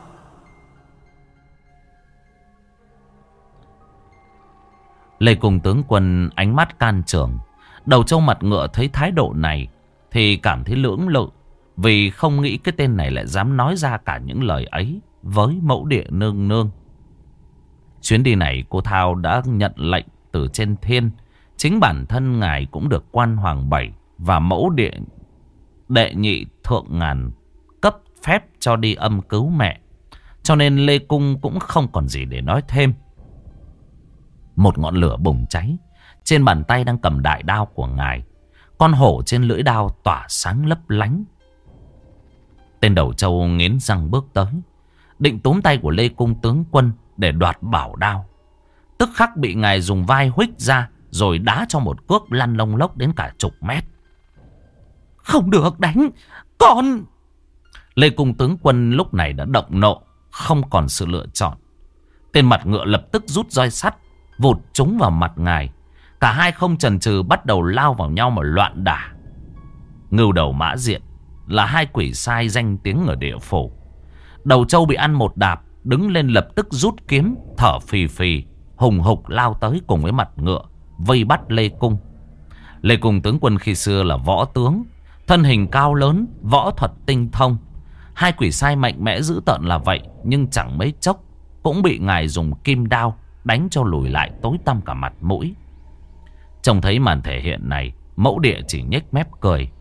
Lê Cung tướng quân ánh mắt can trường. Đầu trâu mặt ngựa thấy thái độ này thì cảm thấy lưỡng lự, vì không nghĩ cái tên này lại dám nói ra cả những lời ấy với mẫu địa nương nương. Chuyến đi này cô Thao đã nhận lệnh từ trên thiên. Chính bản thân ngài cũng được quan hoàng bảy và mẫu địa đệ nhị thượng ngàn cấp phép cho đi âm cứu mẹ. Cho nên Lê Cung cũng không còn gì để nói thêm. Một ngọn lửa bùng cháy. Trên bàn tay đang cầm đại đao của ngài. Con hổ trên lưỡi đao tỏa sáng lấp lánh. Tên đầu trâu nghiến răng bước tới, định túm tay của Lê Cung tướng quân để đoạt bảo đao. tức khắc bị ngài dùng vai huých ra, rồi đá cho một cước lăn lông lốc đến cả chục mét. Không được đánh, con! Lê Cung tướng quân lúc này đã động nộ, không còn sự lựa chọn. Tên mặt ngựa lập tức rút roi sắt, vụt trúng vào mặt ngài. Cả hai không chần chừ bắt đầu lao vào nhau mà loạn đả. Ngưu Đầu Mã Diện là hai quỷ sai danh tiếng ở địa phủ. Đầu trâu bị ăn một đạp, đứng lên lập tức rút kiếm, thở phì phì, hùng hục lao tới cùng với mặt ngựa, vây bắt Lê Cung. Lê Cung tướng quân khi xưa là võ tướng, thân hình cao lớn, võ thuật tinh thông. Hai quỷ sai mạnh mẽ dữ tợn là vậy, nhưng chẳng mấy chốc cũng bị ngài dùng kim đao đánh cho lùi lại tối tăm cả mặt mũi. Trông thấy màn thể hiện này, Mẫu Địa chỉ nhếch mép cười.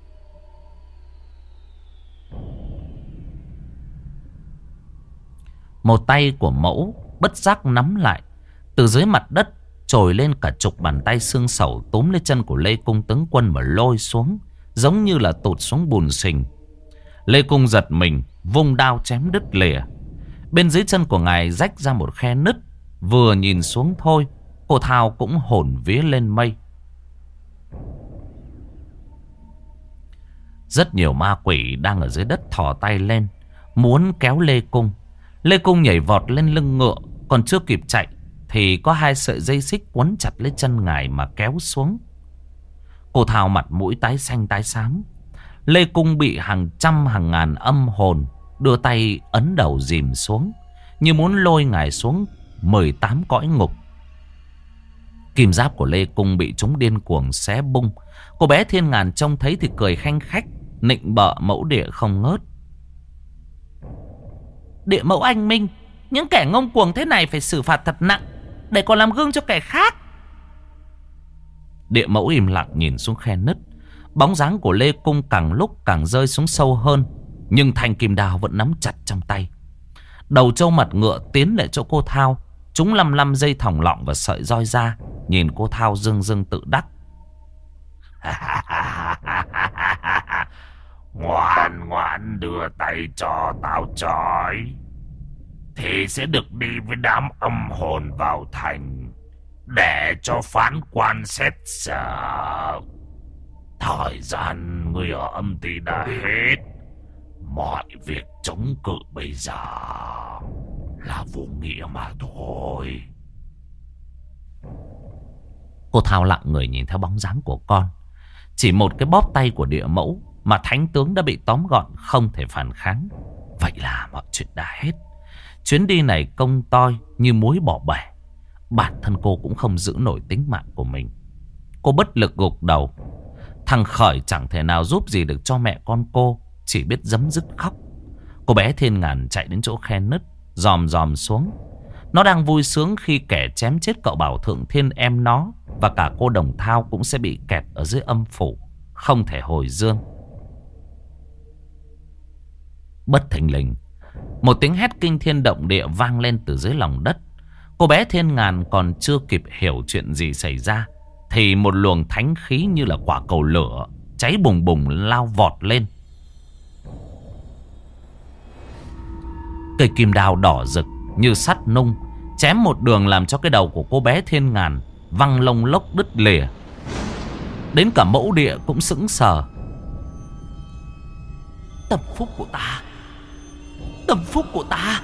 Một tay của Mẫu bất giác nắm lại, từ dưới mặt đất trồi lên cả chục bàn tay xương sẩu, túm lấy chân của Lê Cung tướng quân mà lôi xuống, giống như là tụt xuống bùn sình. Lê Cung giật mình, vung đao chém đứt lìa. Bên dưới chân của ngài rách ra một khe nứt. Vừa nhìn xuống thôi, cô Thao cũng hồn vía lên mây. Rất nhiều ma quỷ đang ở dưới đất thò tay lên, muốn kéo Lê Cung. Lê Cung nhảy vọt lên lưng ngựa, còn chưa kịp chạy thì có hai sợi dây xích quấn chặt lấy chân ngài mà kéo xuống. Cô Thao mặt mũi tái xanh tái xám. Lê Cung bị hàng trăm hàng ngàn âm hồn đưa tay ấn đầu dìm xuống, như muốn lôi ngài xuống 18 cõi ngục. Kim giáp của Lê Cung bị chúng điên cuồng xé bung. Cô bé Thiên Ngàn trông thấy thì cười khanh khách, nịnh bợ Mẫu Địa không ngớt. Địa mẫu anh minh, những kẻ ngông cuồng thế này phải xử phạt thật nặng, để còn làm gương cho kẻ khác. Địa mẫu im lặng nhìn xuống khe nứt. Bóng dáng của Lê Cung càng lúc càng rơi xuống sâu hơn, nhưng thanh kim đao vẫn nắm chặt trong tay. Đầu trâu mặt ngựa tiến lại chỗ cô Thao, chúng lăm lăm dây thòng lọng và sợi roi ra. Nhìn cô Thao dưng dưng tự đắc. Ngoan ngoãn đưa tay cho tao trói, thì sẽ được đi với đám âm hồn vào thành, để cho phán quan xét xử. Thời gian người ở âm ty đã hết. Mọi việc chống cự bây giờ là vô nghĩa mà thôi. Cô Thao lặng người nhìn theo bóng dáng của con. Chỉ một cái bóp tay của địa mẫu mà thánh tướng đã bị tóm gọn, không thể phản kháng. Vậy là mọi chuyện đã hết. Chuyến đi này công toi như muối bỏ bể. Bản thân cô cũng không giữ nổi tính mạng của mình. Cô bất lực gục đầu. Thằng Khởi chẳng thể nào giúp gì được cho mẹ con cô, chỉ biết giấm dứt khóc. Cô bé Thiên Ngàn chạy đến chỗ khe nứt, dòm dòm xuống. Nó đang vui sướng khi kẻ chém chết cậu Bảo Thượng Thiên em nó, và cả cô Đồng Thao cũng sẽ bị kẹt ở dưới âm phủ, không thể hồi dương. Bất thình lình, một tiếng hét kinh thiên động địa vang lên từ dưới lòng đất. Cô bé Thiên Ngàn còn chưa kịp hiểu chuyện gì xảy ra, thì một luồng thánh khí như là quả cầu lửa cháy bùng bùng lao vọt lên. Cây kim đao đỏ rực như sắt nung chém một đường, làm cho cái đầu của cô bé Thiên Ngàn văng lông lốc đứt lìa. Đến cả Mẫu Địa cũng sững sờ. Tâm phúc của ta, tâm phúc của ta.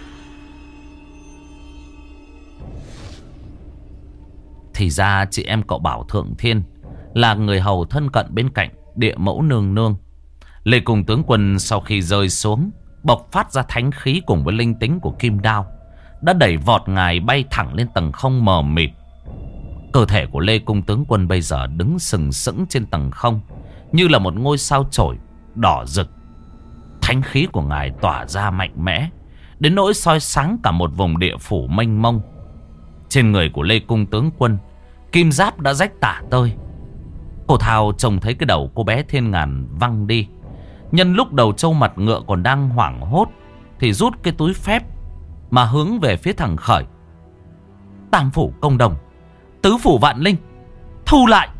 Thì ra chị em cậu Bảo Thượng Thiên là người hầu thân cận bên cạnh Địa Mẫu nương nương. Lê Cung tướng quân sau khi rơi xuống, bộc phát ra thánh khí cùng với linh tính của kim đao, đã đẩy vọt ngài bay thẳng lên tầng không mờ mịt. Cơ thể của Lê Cung tướng quân bây giờ đứng sừng sững trên tầng không, như là một ngôi sao chổi đỏ rực. Thánh khí của ngài tỏa ra mạnh mẽ, đến nỗi soi sáng cả một vùng địa phủ mênh mông. Trên người của Lê Cung tướng quân, kim giáp đã rách tả tơi. Cô Thao trông thấy cái đầu cô bé Thiên Ngàn văng đi. Nhân lúc đầu trâu mặt ngựa còn đang hoảng hốt, thì rút cái túi phép mà hướng về phía thằng Khởi. Tam phủ công đồng, tứ phủ vạn linh, thu lại.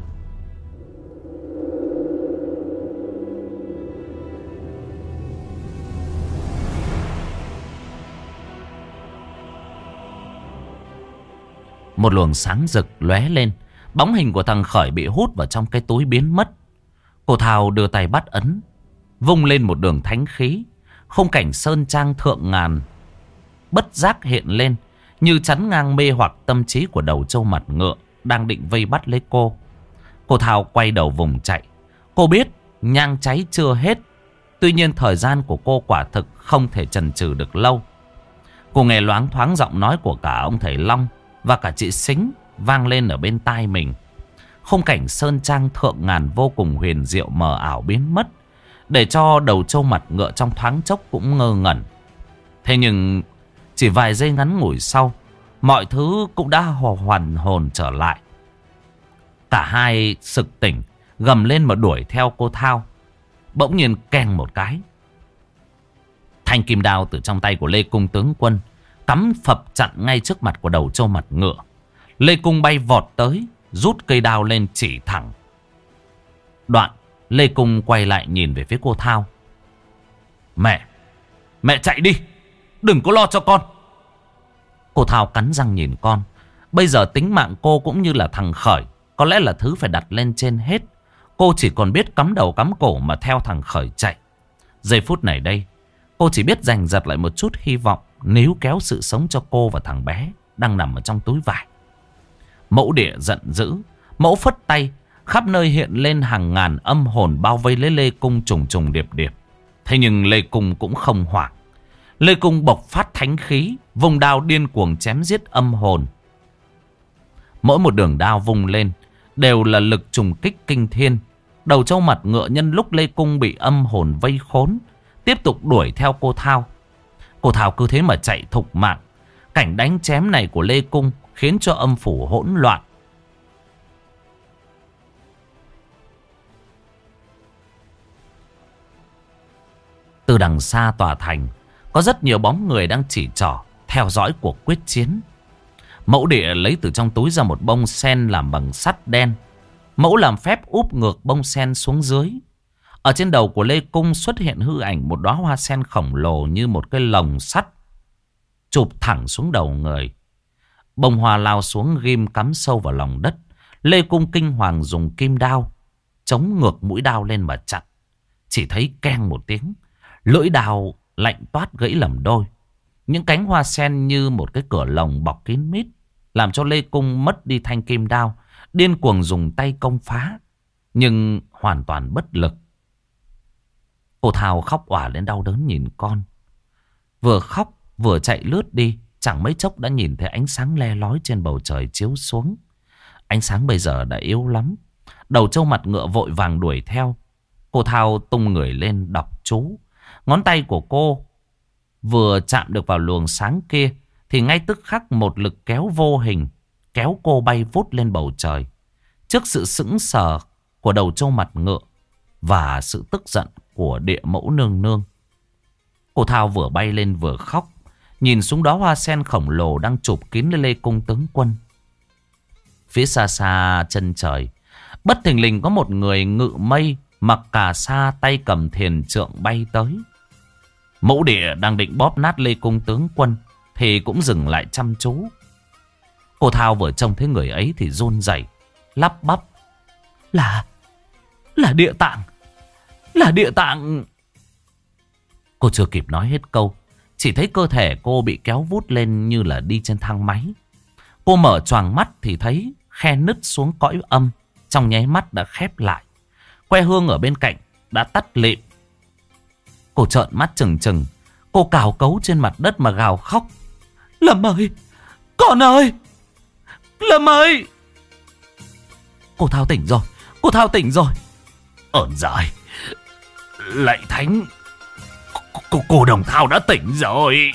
Một luồng sáng rực lóe lên. Bóng hình của thằng Khởi bị hút vào trong cái túi biến mất. Cô Thao đưa tay bắt ấn, vung lên một đường thánh khí. Khung cảnh sơn trang thượng ngàn bất giác hiện lên, như chắn ngang mê hoặc tâm trí của đầu trâu mặt ngựa đang định vây bắt lấy cô. Cô Thao quay đầu vùng chạy. Cô biết nhang cháy chưa hết, tuy nhiên thời gian của cô quả thực không thể chần chừ được lâu. Cô nghe loáng thoáng giọng nói của cả ông thầy Long và cả chị Sính vang lên ở bên tai mình. Khung cảnh sơn trang thượng ngàn vô cùng huyền diệu mờ ảo biến mất, để cho đầu trâu mặt ngựa trong thoáng chốc cũng ngơ ngẩn. Thế nhưng chỉ vài giây ngắn ngủi sau, mọi thứ cũng đã hoàn hồn trở lại. Cả hai sực tỉnh, gầm lên mà đuổi theo cô Thao. Bỗng nhiên keng một cái, thanh kim đao từ trong tay của Lê Cung tướng quân cắm phập chặn ngay trước mặt của đầu trâu mặt ngựa. Lê Cung bay vọt tới, rút cây đao lên chỉ thẳng. Đoạn Lê Cung quay lại nhìn về phía cô Thao. Mẹ chạy đi, đừng có lo cho con. Cô Thao cắn răng nhìn con. Bây giờ tính mạng cô cũng như là thằng Khởi có lẽ là thứ phải đặt lên trên hết. Cô chỉ còn biết cắm đầu cắm cổ mà theo thằng Khởi chạy. Giây phút này đây, cô chỉ biết giành giật lại một chút hy vọng, níu kéo sự sống cho cô và thằng bé đang nằm ở trong túi vải. Mẫu Địa giận dữ. Mẫu phất tay, khắp nơi hiện lên hàng ngàn âm hồn bao vây lấy Lê Cung trùng trùng điệp điệp. Thế nhưng Lê Cung cũng không hoảng. Lê Cung bộc phát thánh khí, vùng đao điên cuồng chém giết âm hồn. Mỗi một đường đao vung lên đều là lực trùng kích kinh thiên. Đầu trâu mặt ngựa nhân lúc Lê Cung bị âm hồn vây khốn, tiếp tục đuổi theo cô Thao. Cô Thao cứ thế mà chạy thục mạng. Cảnh đánh chém này của Lê Cung khiến cho âm phủ hỗn loạn. Từ đằng xa tòa thành, có rất nhiều bóng người đang chỉ trỏ theo dõi cuộc quyết chiến. Mẫu Địa lấy từ trong túi ra một bông sen làm bằng sắt đen. Mẫu làm phép úp ngược bông sen xuống dưới. Ở trên đầu của Lê Cung xuất hiện hư ảnh một đóa hoa sen khổng lồ như một cái lồng sắt chụp thẳng xuống đầu người. Bông hoa lao xuống ghim cắm sâu vào lòng đất. Lê Cung kinh hoàng dùng kim đao chống ngược mũi đao lên mà chặn. Chỉ thấy keng một tiếng, lưỡi đao lạnh toát gãy làm đôi. Những cánh hoa sen như một cái cửa lồng bọc kín mít, làm cho Lê Cung mất đi thanh kim đao, điên cuồng dùng tay công phá, nhưng hoàn toàn bất lực. Cô Thao khóc òa lên đau đớn nhìn con. Vừa khóc vừa chạy lướt đi, chẳng mấy chốc đã nhìn thấy ánh sáng le lói trên bầu trời chiếu xuống. Ánh sáng bây giờ đã yếu lắm. Đầu trâu mặt ngựa vội vàng đuổi theo. Cô Thao tung người lên đọc chú. Ngón tay của cô vừa chạm được vào luồng sáng kia thì ngay tức khắc một lực kéo vô hình kéo cô bay vút lên bầu trời. Trước sự sững sờ của đầu trâu mặt ngựa và sự tức giận của địa mẫu nương nương, cô Thao vừa bay lên vừa khóc, nhìn xuống đó hoa sen khổng lồ đang chụp kín lên Lê Cung tướng quân. Phía xa xa chân trời, bất thình lình có một người ngự mây, mặc cà sa, tay cầm thiền trượng bay tới. Mẫu Địa đang định bóp nát Lê Cung tướng quân thì cũng dừng lại chăm chú. Cô Thao vừa trông thấy người ấy thì run rẩy, lắp bắp: Là Địa Tạng, là Địa Tạng. Cô chưa kịp nói hết câu, chỉ thấy cơ thể cô bị kéo vút lên như là đi trên thang máy. Cô mở choàng mắt thì thấy khe nứt xuống cõi âm, trong nháy mắt đã khép lại. Que hương ở bên cạnh đã tắt lịm. Cô trợn mắt trừng trừng, cô cào cấu trên mặt đất mà gào khóc: Lâm ơi, con ơi, Lâm ơi. Cô Thao tỉnh rồi, cô Thao tỉnh rồi. Ơn giời, lạy thánh, cô Đồng Thao đã tỉnh rồi.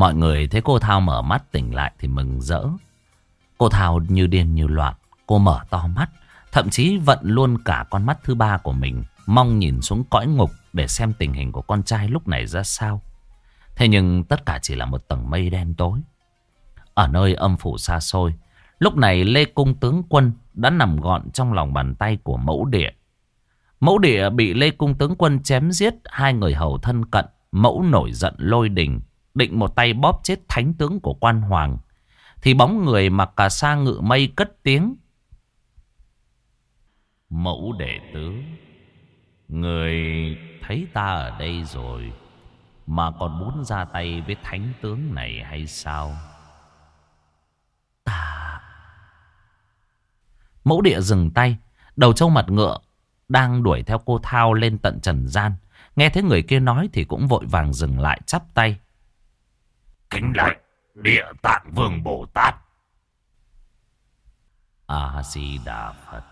Mọi người thấy cô Thao mở mắt tỉnh lại thì mừng rỡ. Cô Thao như điên như loạn. Cô mở to mắt, thậm chí vận luôn cả con mắt thứ ba của mình, mong nhìn xuống cõi ngục để xem tình hình của con trai lúc này ra sao. Thế nhưng tất cả chỉ là một tầng mây đen tối. Ở nơi âm phủ xa xôi, lúc này Lê Cung tướng quân đã nằm gọn trong lòng bàn tay của Mẫu Địa. Mẫu Địa bị Lê Cung tướng quân chém giết hai người hầu thân cận. Mẫu nổi giận lôi đình, định một tay bóp chết thánh tướng của quan hoàng. Thì bóng người mặc cà sa ngự mây cất tiếng: Mẫu đệ tứ, người thấy ta ở đây rồi mà còn muốn ra tay với thánh tướng này hay sao? Ta... Mẫu Địa dừng tay. Đầu trâu mặt ngựa đang đuổi theo cô Thao lên tận trần gian, nghe thấy người kia nói thì cũng vội vàng dừng lại, chắp tay: Kính lạy Địa Tạng Vương Bồ Tát. A Di Đà Phật.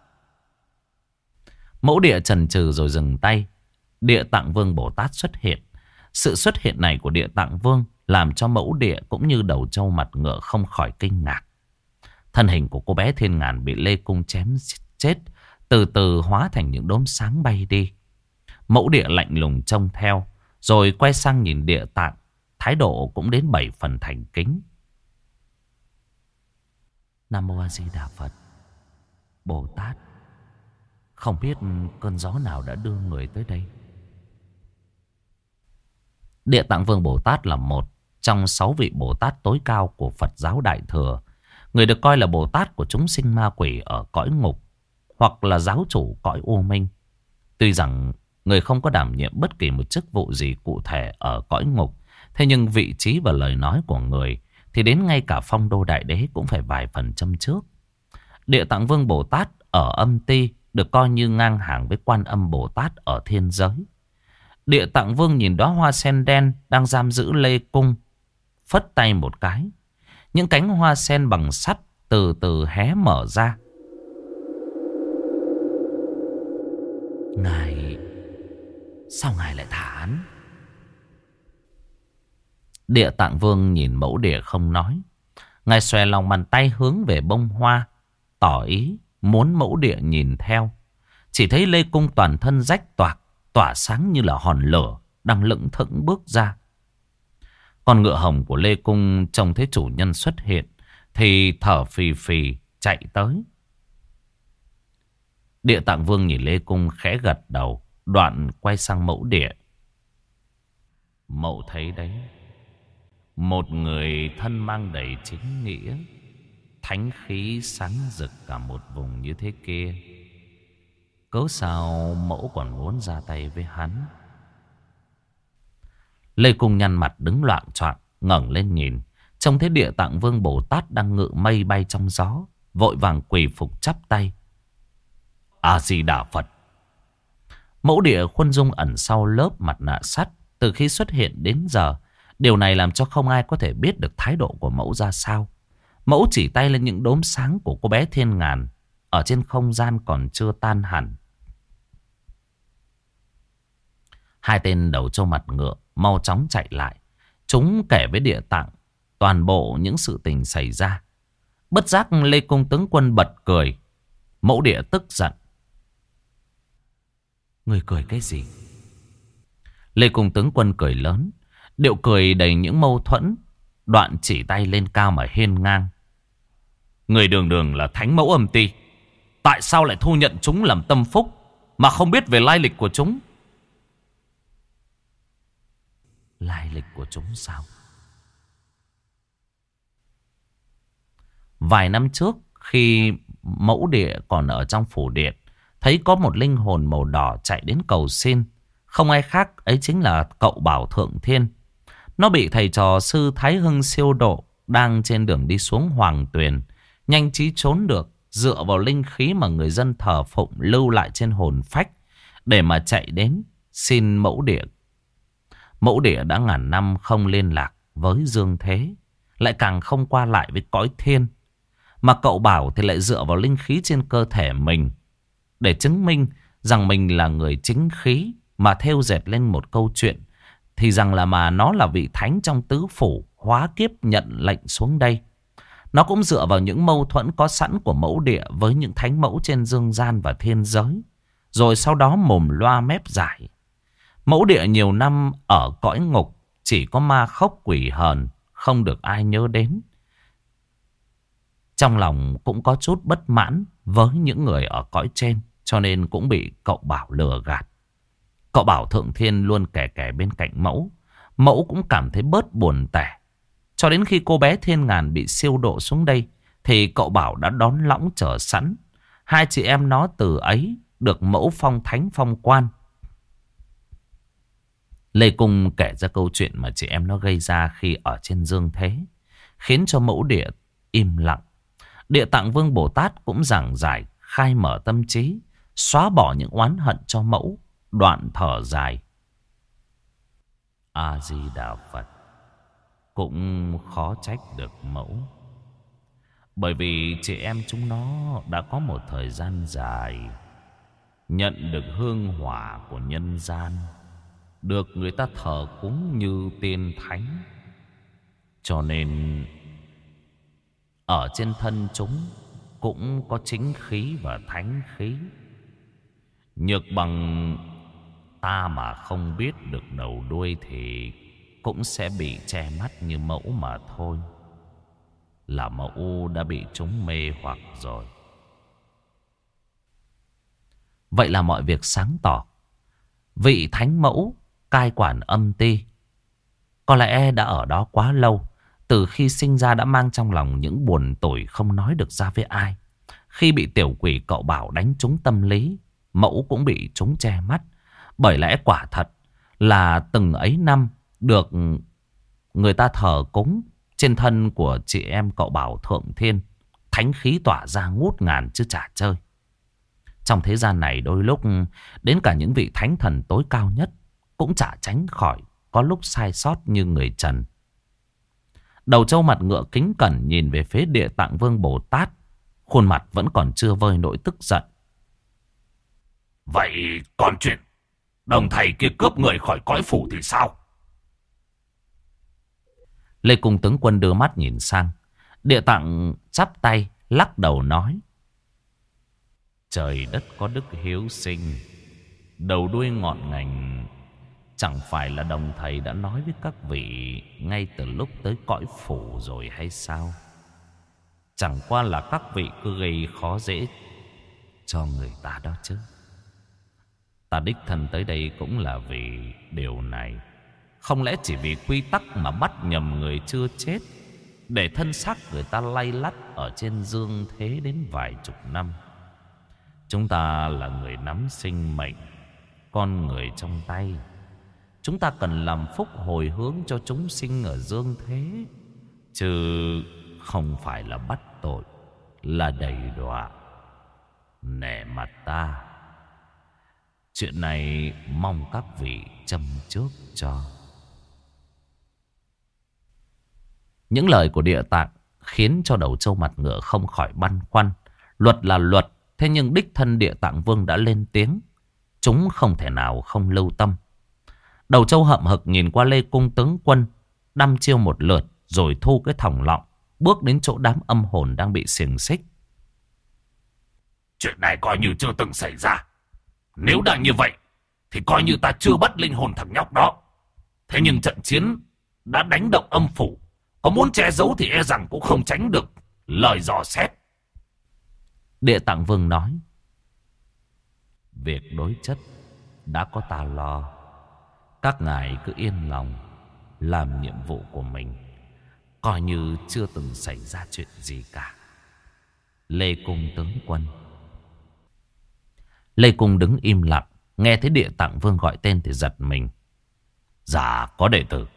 Mẫu Địa chần chừ rồi dừng tay. Địa Tạng Vương Bồ Tát xuất hiện. Sự xuất hiện này của Địa Tạng Vương làm cho Mẫu Địa cũng như đầu trâu mặt ngựa không khỏi kinh ngạc. Thân hình của cô bé Thiên Ngàn bị Lê Cung chém chết từ từ hóa thành những đốm sáng bay đi. Mẫu Địa lạnh lùng trông theo, rồi quay sang nhìn Địa Tạng, thái độ cũng đến 7 phần thành kính. Nam Mô A Di Đà Phật. Bồ Tát, không biết cơn gió nào đã đưa người tới đây. Địa Tạng Vương Bồ Tát là một trong 6 vị Bồ Tát tối cao của Phật giáo Đại Thừa. Người được coi là Bồ Tát của chúng sinh ma quỷ ở cõi ngục, hoặc là giáo chủ cõi u minh. Tuy rằng người không có đảm nhiệm bất kỳ một chức vụ gì cụ thể ở cõi ngục, thế nhưng vị trí và lời nói của người thì đến ngay cả Phong Đô Đại Đế cũng phải vài phần châm trước. Địa Tạng Vương Bồ Tát ở âm ti được coi như ngang hàng với Quan Âm Bồ Tát ở thiên giới. Địa Tạng Vương nhìn đóa hoa sen đen đang giam giữ Lê Cung, phất tay một cái. Những cánh hoa sen bằng sắt từ từ hé mở ra. Ngài... sao ngài lại thả hắn? Địa Tạng Vương nhìn Mẫu Địa không nói. Ngài xòe lòng bàn tay hướng về bông hoa, tỏ ý muốn Mẫu Địa nhìn theo. Chỉ thấy Lê Cung toàn thân rách toạc, tỏa sáng như là hòn lửa, đang lững thững bước ra. Con ngựa hồng của Lê Cung trông thấy chủ nhân xuất hiện thì thở phì phì chạy tới. Địa Tạng Vương nhìn Lê Cung khẽ gật đầu, đoạn quay sang Mẫu Địa. Mẫu thấy đấy, một người thân mang đầy chính nghĩa, thánh khí sáng rực cả một vùng như thế kia, cớ sao mẫu còn muốn ra tay với hắn? Lê Cung nhăn mặt đứng loạng choạng, ngẩng lên nhìn, trông thấy Địa Tạng Vương Bồ Tát đang ngự mây bay trong gió, vội vàng quỳ phục chắp tay. A Di Đà Phật. Mẫu Địa khuôn dung ẩn sau lớp mặt nạ sắt, từ khi xuất hiện đến giờ, điều này làm cho không ai có thể biết được thái độ của mẫu ra sao. Mẫu chỉ tay lên những đốm sáng của cô bé Thiên Ngàn ở trên không gian còn chưa tan hẳn. Hai tên đầu trâu mặt ngựa mau chóng chạy lại. Chúng kể với Địa Tạng toàn bộ những sự tình xảy ra. Bất giác Lê Cung tướng quân bật cười. Mẫu Địa tức giận. Người cười cái gì? Lê Cung tướng quân cười lớn, điệu cười đầy những mâu thuẫn, đoạn chỉ tay lên cao mà hiên ngang. Người đường đường là thánh mẫu âm ti, tại sao lại thu nhận chúng làm tâm phúc mà không biết về lai lịch của chúng? Lai lịch của chúng sao? Vài năm trước, khi Mẫu Địa còn ở trong phủ điện, thấy có một linh hồn màu đỏ chạy đến cầu xin. Không ai khác, ấy chính là cậu Bảo Thượng Thiên. Nó bị thầy trò sư Thái Hưng siêu độ, đang trên đường đi xuống Hoàng Tuyền, nhanh trí trốn được, dựa vào linh khí mà người dân thờ phụng lưu lại trên hồn phách để mà chạy đến xin Mẫu Địa. Mẫu Địa đã ngàn năm không liên lạc với dương thế, lại càng không qua lại với cõi thiên. Mà cậu Bảo thì lại dựa vào linh khí trên cơ thể mình để chứng minh rằng mình là người chính khí, mà thêu dệt lên một câu chuyện thì rằng là mà nó là vị thánh trong tứ phủ hóa kiếp nhận lệnh xuống đây. Nó cũng dựa vào những mâu thuẫn có sẵn của mẫu địa với những thánh mẫu trên dương gian và thiên giới, rồi sau đó mồm loa mép giải. Mẫu địa nhiều năm ở cõi ngục, chỉ có ma khốc quỷ hờn, không được ai nhớ đến. Trong lòng cũng có chút bất mãn với những người ở cõi trên, cho nên cũng bị cậu Bảo lừa gạt. Cậu Bảo Thượng Thiên luôn kè kè bên cạnh Mẫu. Mẫu cũng cảm thấy bớt buồn tẻ. Cho đến khi cô bé Thiên Ngàn bị siêu độ xuống đây, thì cậu Bảo đã đón lõng chờ sẵn. Hai chị em nó từ ấy được Mẫu phong thánh phong quan. Lê Cung kể ra câu chuyện mà chị em nó gây ra khi ở trên dương thế, khiến cho Mẫu địa im lặng. Địa Tạng Vương Bồ Tát cũng giảng giải, khai mở tâm trí, xóa bỏ những oán hận cho Mẫu, đoạn thở dài. A-di-đà Phật. Cũng khó trách được Mẫu, bởi vì chị em chúng nó đã có một thời gian dài nhận được hương hỏa của nhân gian, được người ta thờ cúng như tiên thánh, cho nên ở trên thân chúng cũng có chính khí và thánh khí. Nhược bằng ta mà không biết được đầu đuôi thì cũng sẽ bị che mắt như Mẫu mà thôi. Là Mẫu đã bị chúng mê hoặc rồi. Vậy là mọi việc sáng tỏ. Vị thánh Mẫu cai quản âm ti có lẽ đã ở đó quá lâu. Từ khi sinh ra đã mang trong lòng những buồn tủi không nói được ra với ai. Khi bị tiểu quỷ cậu Bảo đánh trúng tâm lý, Mẫu cũng bị chúng che mắt. Bởi lẽ quả thật là từng ấy năm được người ta thờ cúng, trên thân của chị em cậu Bảo Thượng Thiên thánh khí tỏa ra ngút ngàn chứ chả chơi. Trong thế gian này đôi lúc đến cả những vị thánh thần tối cao nhất cũng chả tránh khỏi có lúc sai sót như người trần. Đầu trâu mặt ngựa kính cẩn nhìn về phía Địa Tạng Vương Bồ Tát, khuôn mặt vẫn còn chưa vơi nỗi tức giận. Vậy còn chuyện đồng thầy kia cướp người khỏi cõi phủ thì sao? Lê Cung tướng quân đưa mắt nhìn sang. Địa Tạng chắp tay lắc đầu nói: trời đất có đức hiếu sinh, đầu đuôi ngọn ngành. Chẳng phải là đồng thầy đã nói với các vị ngay từ lúc tới cõi phủ rồi hay sao? Chẳng qua là các vị cứ gây khó dễ cho người ta đó chứ. Ta đích thân tới đây cũng là vì điều này. Không lẽ chỉ vì quy tắc mà bắt nhầm người chưa chết, để thân xác người ta lay lắt ở trên dương thế đến vài chục năm? Chúng ta là người nắm sinh mệnh, con người trong tay. Chúng ta cần làm phúc hồi hướng cho chúng sinh ở dương thế, chứ không phải là bắt tội, là đầy đọa. Nể mặt ta. Chuyện này mong các vị châm trước cho. Những lời của Địa Tạng khiến cho đầu trâu mặt ngựa không khỏi băn khoăn. Luật là luật, thế nhưng đích thân Địa Tạng Vương đã lên tiếng, chúng không thể nào không lưu tâm. Đầu trâu hậm hực nhìn qua Lê Cung tướng quân, đăm chiêu một lượt rồi thu cái thòng lọng, bước đến chỗ đám âm hồn đang bị xiềng xích. Chuyện này coi như chưa từng xảy ra. Nếu đã như vậy thì coi như ta chưa bắt linh hồn thằng nhóc đó. Thế nhưng trận chiến đã đánh động âm phủ, có muốn che giấu thì e rằng cũng không tránh được lời dò xét. Địa Tạng Vương nói: việc đối chất đã có ta lo. Các ngài cứ yên lòng làm nhiệm vụ của mình, coi như chưa từng xảy ra chuyện gì cả. Lê Cung tướng quân. Lê Cung đứng im lặng, nghe thấy Địa Tạng Vương gọi tên thì giật mình. Dạ có đệ tử.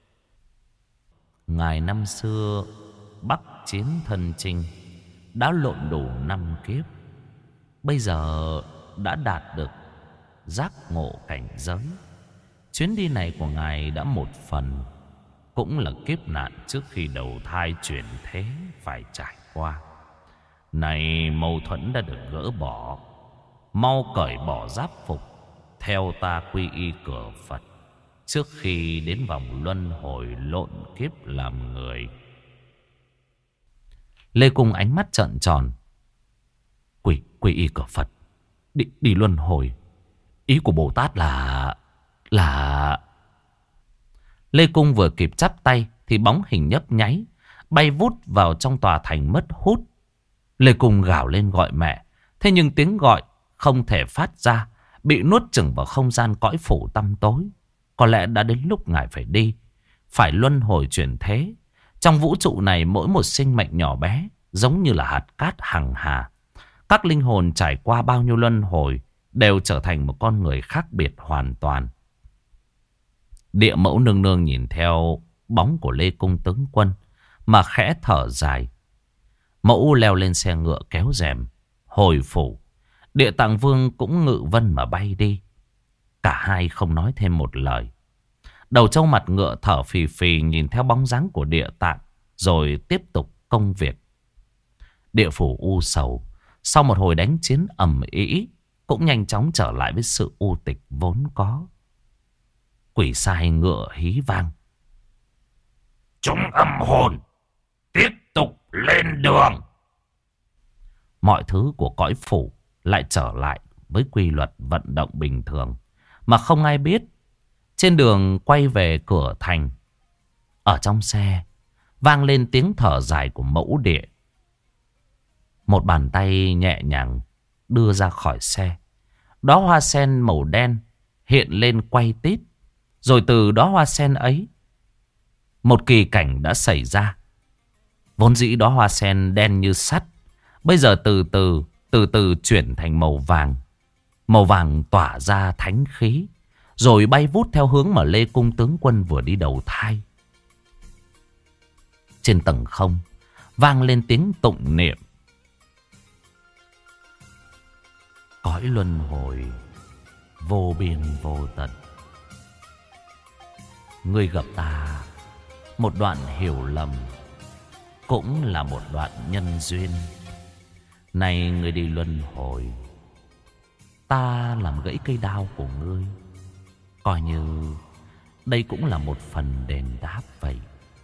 Ngài năm xưa bắc chiến thân chinh, đã lộn đủ 5 kiếp, bây giờ đã đạt được giác ngộ cảnh giới. Chuyến đi này của ngài đã một phần cũng là kiếp nạn trước khi đầu thai chuyển thế phải trải qua. Này mâu thuẫn đã được gỡ bỏ, mau cởi bỏ giáp phục, theo ta quy y cửa Phật, trước khi đến vòng luân hồi lộn kiếp làm người. Lê Cung ánh mắt trợn tròn. Quy y cửa Phật, đi luân hồi. Ý của Bồ Tát là... Lê Cung vừa kịp chắp tay thì bóng hình nhấp nháy, bay vút vào trong tòa thành mất hút. Lê Cung gào lên gọi mẹ. Thế nhưng tiếng gọi không thể phát ra, bị nuốt chửng vào không gian cõi phủ tăm tối. Có lẽ đã đến lúc ngài phải đi, phải luân hồi chuyển thế. Trong vũ trụ này, mỗi một sinh mệnh nhỏ bé giống như là hạt cát hằng hà. Các linh hồn trải qua bao nhiêu luân hồi đều trở thành một con người khác biệt hoàn toàn. Địa Mẫu nương nương nhìn theo bóng của Lê Cung tướng quân mà khẽ thở dài. Mẫu leo lên xe ngựa kéo rèm hồi phủ. Địa Tạng Vương cũng ngự vân mà bay đi. Cả hai không nói thêm một lời. Đầu trâu mặt ngựa thở phì phì nhìn theo bóng dáng của Địa Tạng, rồi tiếp tục công việc. Địa phủ u sầu sau một hồi đánh chiến ầm ĩ cũng nhanh chóng trở lại với sự u tịch vốn có. Quỷ sai ngựa hí vang. Chúng âm hồn tiếp tục lên đường. Mọi thứ của cõi phủ lại trở lại với quy luật vận động bình thường mà không ai biết. Trên đường quay về cửa thành, ở trong xe vang lên tiếng thở dài của Mẫu Địa. Một bàn tay nhẹ nhàng đưa ra khỏi xe. Đóa hoa sen màu đen hiện lên quay tít. Rồi từ đóa hoa sen ấy, một kỳ cảnh đã xảy ra. Vốn dĩ đóa hoa sen đen như sắt, bây giờ từ từ chuyển thành màu vàng. Màu vàng tỏa ra thánh khí, rồi bay vút theo hướng mà Lê Cung tướng quân vừa đi đầu thai. Trên tầng không vang lên tiếng tụng niệm. Cõi luân hồi vô biên vô tận, ngươi gặp ta một đoạn hiểu lầm, cũng là một đoạn nhân duyên. Này ngươi đi luân hồi, ta làm gãy cây đao của ngươi, coi như đây cũng là một phần đền đáp vậy.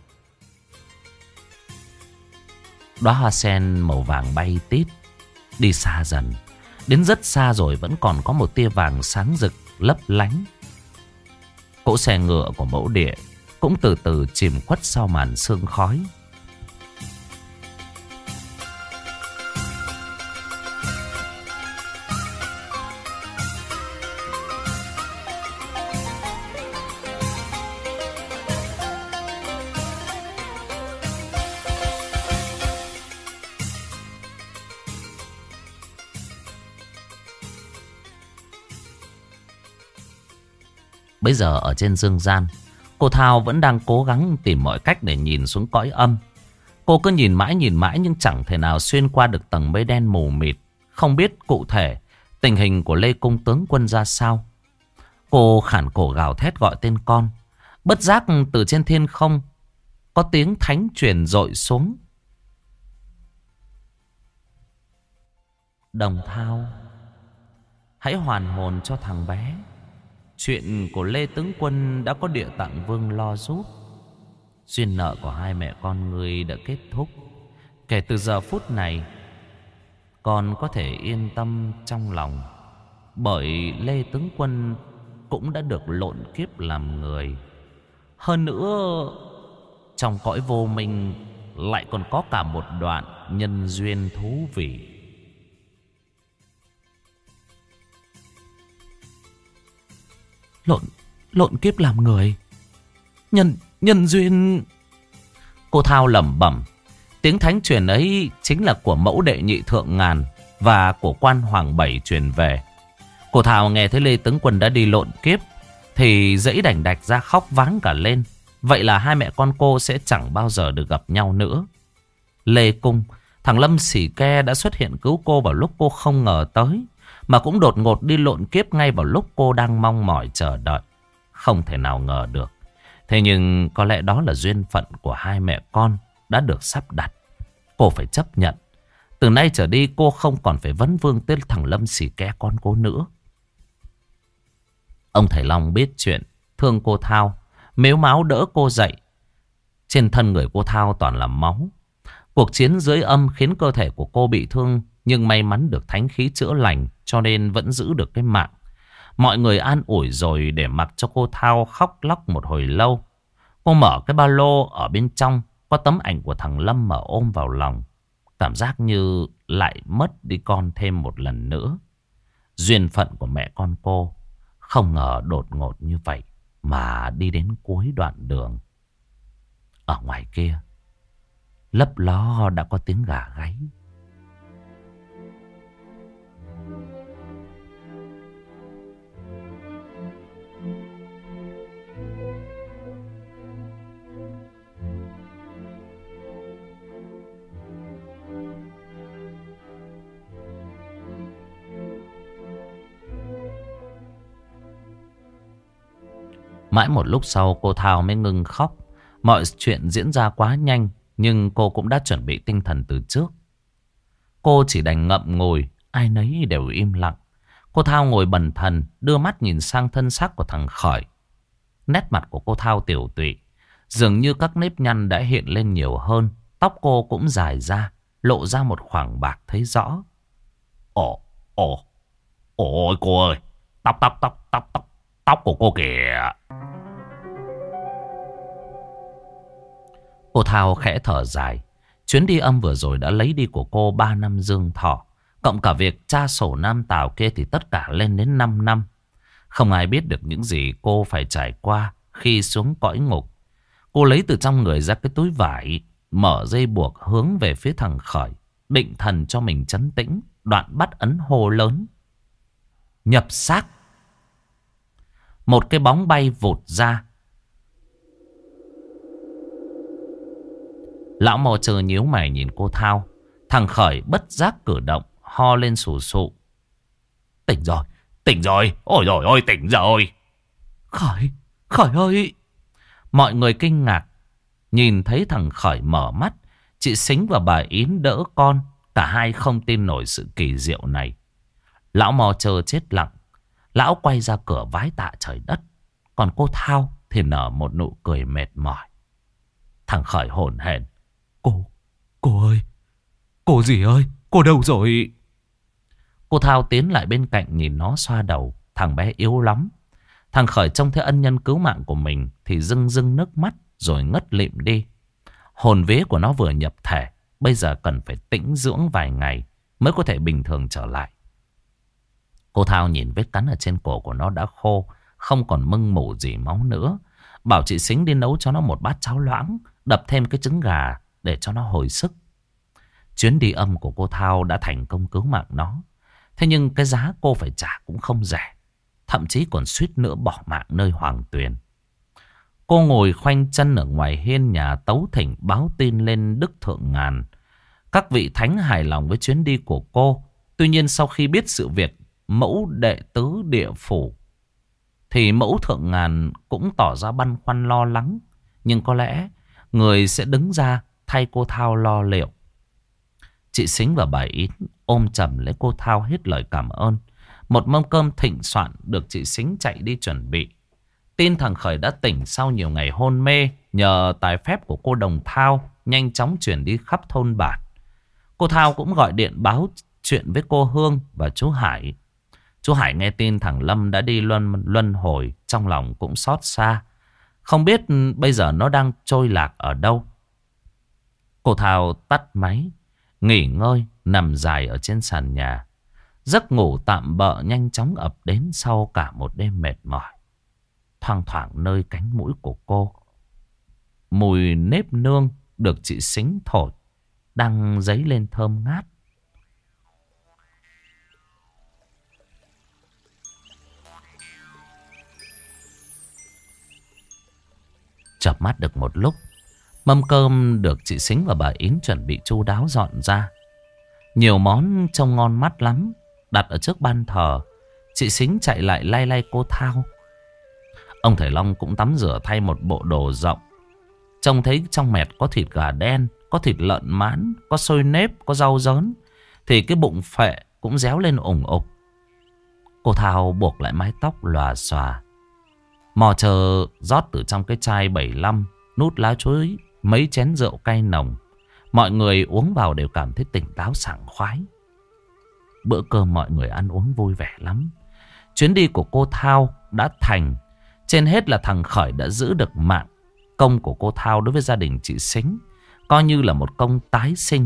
Đóa hoa sen màu vàng bay tít, đi xa dần. Đến rất xa rồi vẫn còn có một tia vàng sáng rực lấp lánh. Cỗ xe ngựa của Mẫu Địa cũng từ từ chìm khuất sau màn sương khói. Bây giờ ở trên dương gian, cô Thao vẫn đang cố gắng tìm mọi cách để nhìn xuống cõi âm. Cô cứ nhìn mãi nhưng chẳng thể nào xuyên qua được tầng mây đen mù mịt. Không biết cụ thể tình hình của Lê Cung tướng quân ra sao. Cô khản cổ gào thét gọi tên con. Bất giác từ trên thiên không có tiếng thánh truyền dội xuống. Đồng Thao, hãy hoàn hồn cho thằng bé. Chuyện của Lê tướng quân đã có Địa Tạng Vương lo giúp. Duyên nợ của hai mẹ con ngươi đã kết thúc. Kể từ giờ phút này, con có thể yên tâm trong lòng, bởi Lê tướng quân cũng đã được lộn kiếp làm người. Hơn nữa, trong cõi vô minh lại còn có cả một đoạn nhân duyên thú vị. Lộn kiếp làm người, nhân duyên. Cô Thao lẩm bẩm. Tiếng thánh truyền ấy chính là của Mẫu Đệ Nhị Thượng Ngàn và của Quan Hoàng Bảy truyền về. Cô Thao nghe thấy Lê tướng quân đã đi lộn kiếp thì dãy đành đạch ra khóc váng cả lên. Vậy là hai mẹ con cô sẽ chẳng bao giờ được gặp nhau nữa. Lê Cung, thằng Lâm Xỉ Ke đã xuất hiện cứu cô vào lúc cô không ngờ tới, mà cũng đột ngột đi lộn kiếp ngay vào lúc cô đang mong mỏi chờ đợi. Không thể nào ngờ được. Thế nhưng có lẽ đó là duyên phận của hai mẹ con đã được sắp đặt. Cô phải chấp nhận. Từ nay trở đi cô không còn phải vấn vương tới thằng Lâm Xỉ Ke con cô nữa. Ông thầy Long biết chuyện thương cô Thao, mếu máo đỡ cô dậy. Trên thân người cô Thao toàn là máu. Cuộc chiến dưới âm khiến cơ thể của cô bị thương, nhưng may mắn được thánh khí chữa lành cho nên vẫn giữ được cái mạng. Mọi người an ủi rồi để mặc cho cô Thao khóc lóc một hồi lâu. Cô mở cái ba lô, ở bên trong có tấm ảnh của thằng Lâm mà ôm vào lòng. Cảm giác như lại mất đi con thêm một lần nữa. Duyên phận của mẹ con cô không ngờ đột ngột như vậy mà đi đến cuối đoạn đường. Ở ngoài kia lấp ló đã có tiếng gà gáy. Mãi một lúc sau cô Thao mới ngừng khóc. Mọi chuyện diễn ra quá nhanh, nhưng cô cũng đã chuẩn bị tinh thần từ trước. Cô chỉ đành ngậm ngùi, ai nấy đều im lặng. Cô Thao ngồi bần thần, đưa mắt nhìn sang thân xác của thằng Khởi. Nét mặt của cô Thao tiểu tụy, dường như các nếp nhăn đã hiện lên nhiều hơn. Tóc cô cũng dài ra, lộ ra một khoảng bạc thấy rõ. Ôi cô ơi, tóc của cô kìa. Cô Thao khẽ thở dài. Chuyến đi âm vừa rồi đã lấy đi của cô 3 năm dương thọ. Cộng cả việc tra sổ Nam Tào kia thì tất cả lên đến 5 năm. Không ai biết được những gì cô phải trải qua khi xuống cõi ngục. Cô lấy từ trong người ra cái túi vải, mở dây buộc hướng về phía thằng Khởi, định thần cho mình trấn tĩnh, đoạn bắt ấn hô lớn: nhập xác. Một cái bóng bay vụt ra. Lão mò chờ nhíu mày nhìn cô Thao. Thằng Khởi bất giác cử động, ho lên sù sụ. Tỉnh rồi, ôi dồi ôi, tỉnh rồi. Khởi ơi. Mọi người kinh ngạc nhìn thấy thằng Khởi mở mắt. Chị Sính và bà Yến đỡ con. Cả hai không tin nổi sự kỳ diệu này. Lão mò chờ chết lặng. Lão quay ra cửa vái tạ trời đất. Còn cô Thao thì nở một nụ cười mệt mỏi. Thằng Khởi hổn hển: Cô ơi, cô gì ơi, cô đâu rồi? Cô Thao tiến lại bên cạnh nhìn nó xoa đầu. Thằng bé yếu lắm. Thằng Khởi trông thấy ân nhân cứu mạng của mình thì rưng rưng nước mắt rồi ngất lịm đi. Hồn vía của nó vừa nhập thể, bây giờ cần phải tĩnh dưỡng vài ngày mới có thể bình thường trở lại. Cô Thao nhìn vết cắn ở trên cổ của nó đã khô, không còn mưng mủ gì máu nữa. Bảo chị Sính đi nấu cho nó một bát cháo loãng, đập thêm cái trứng gà để cho nó hồi sức. Chuyến đi âm của cô Thao đã thành công cứu mạng nó. Thế nhưng cái giá cô phải trả cũng không rẻ. Thậm chí còn suýt nữa bỏ mạng nơi Hoàng Tuyền. Cô ngồi khoanh chân ở ngoài hiên nhà tấu thỉnh báo tin lên Đức Thượng Ngàn. Các vị thánh hài lòng với chuyến đi của cô. Tuy nhiên sau khi biết sự việc mẫu đệ tứ địa phủ thì mẫu Thượng Ngàn cũng tỏ ra băn khoăn lo lắng. Nhưng có lẽ người sẽ đứng ra thay cô Thao lo liệu. Chị Sính và bà Yến ôm chầm lấy cô Thao hết lời cảm ơn. Một mâm cơm thịnh soạn được chị Sính chạy đi chuẩn bị. Tin thằng Khởi đã tỉnh sau nhiều ngày hôn mê nhờ tài phép của cô Đồng Thao nhanh chóng chuyển đi khắp thôn bản. Cô Thao cũng gọi điện báo chuyện với cô Hương và chú Hải. Chú Hải nghe tin thằng Lâm đã đi luân hồi, trong lòng cũng xót xa. Không biết bây giờ nó đang trôi lạc ở đâu. Cô Thao tắt máy, nghỉ ngơi, nằm dài ở trên sàn nhà. Giấc ngủ tạm bợ nhanh chóng ập đến sau cả một đêm mệt mỏi. Thoang thoảng nơi cánh mũi của cô, mùi nếp nương được chị Sính thổi đang dấy lên thơm ngát. Chợp mắt được một lúc, mâm cơm được chị Sính và bà Yến chuẩn bị chu đáo dọn ra. Nhiều món trông ngon mắt lắm. Đặt ở trước ban thờ, chị Sính chạy lại lay lay cô Thao. Ông Thầy Long cũng tắm rửa thay một bộ đồ rộng. Trông thấy trong mẹt có thịt gà đen, có thịt lợn mán, có xôi nếp, có rau dớn, thì cái bụng phệ cũng réo lên ủng ục. Cô Thao buộc lại mái tóc lòa xòa. Mò chờ rót từ trong cái chai 75, nút lá chuối, mấy chén rượu cay nồng. Mọi người uống vào đều cảm thấy tỉnh táo sảng khoái. Bữa cơm mọi người ăn uống vui vẻ lắm. Chuyến đi của cô Thao đã thành. Trên hết là thằng Khởi đã giữ được mạng. Công của cô Thao đối với gia đình chị Sính coi như là một công tái sinh.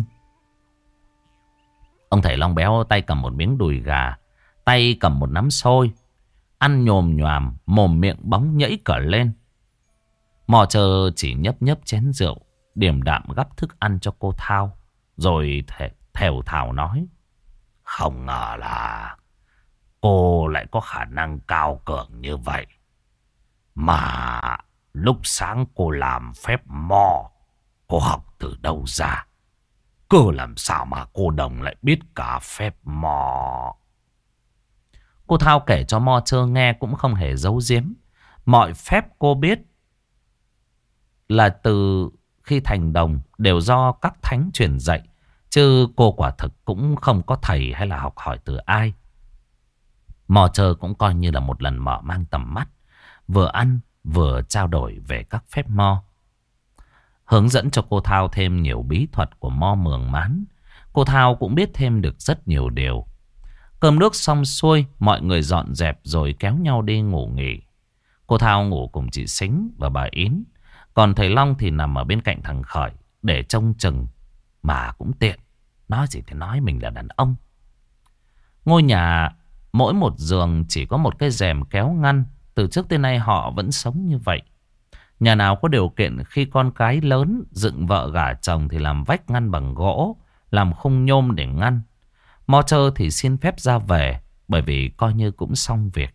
Ông thầy Long béo tay cầm một miếng đùi gà, tay cầm một nắm xôi, ăn nhồm nhoàm, mồm miệng bóng nhẫy cỡ lên. Mò chờ chỉ nhấp nhấp chén rượu, điềm đạm gắp thức ăn cho cô Thao, rồi thều thào nói: không ngờ là cô lại có khả năng cao cường như vậy. Mà lúc sáng cô làm phép mò, cô học từ đâu ra? Cơ làm sao mà cô Đồng lại biết cả phép mò? Cô Thao kể cho Mo Chơ nghe cũng không hề giấu giếm. Mọi phép cô biết là từ khi thành đồng đều do các thánh truyền dạy. Chứ cô quả thực cũng không có thầy hay là học hỏi từ ai. Mò Chơ cũng coi như là một lần mở mang tầm mắt. Vừa ăn vừa trao đổi về các phép mo. Hướng dẫn cho cô Thao thêm nhiều bí thuật của mo mường mán. Cô Thao cũng biết thêm được rất nhiều điều. Cơm nước xong xuôi, mọi người dọn dẹp rồi kéo nhau đi ngủ nghỉ. Cô Thao ngủ cùng chị Sính và bà Ín. Còn thầy Long thì nằm ở bên cạnh thằng Khởi để trông chừng. Mà cũng tiện, nói gì thì nói, mình là đàn ông. Ngôi nhà mỗi một giường chỉ có một cái rèm kéo ngăn. Từ trước tới nay họ vẫn sống như vậy. Nhà nào có điều kiện khi con cái lớn dựng vợ gả chồng thì làm vách ngăn bằng gỗ, làm khung nhôm để ngăn. Mo Chơ thì xin phép ra về bởi vì coi như cũng xong việc.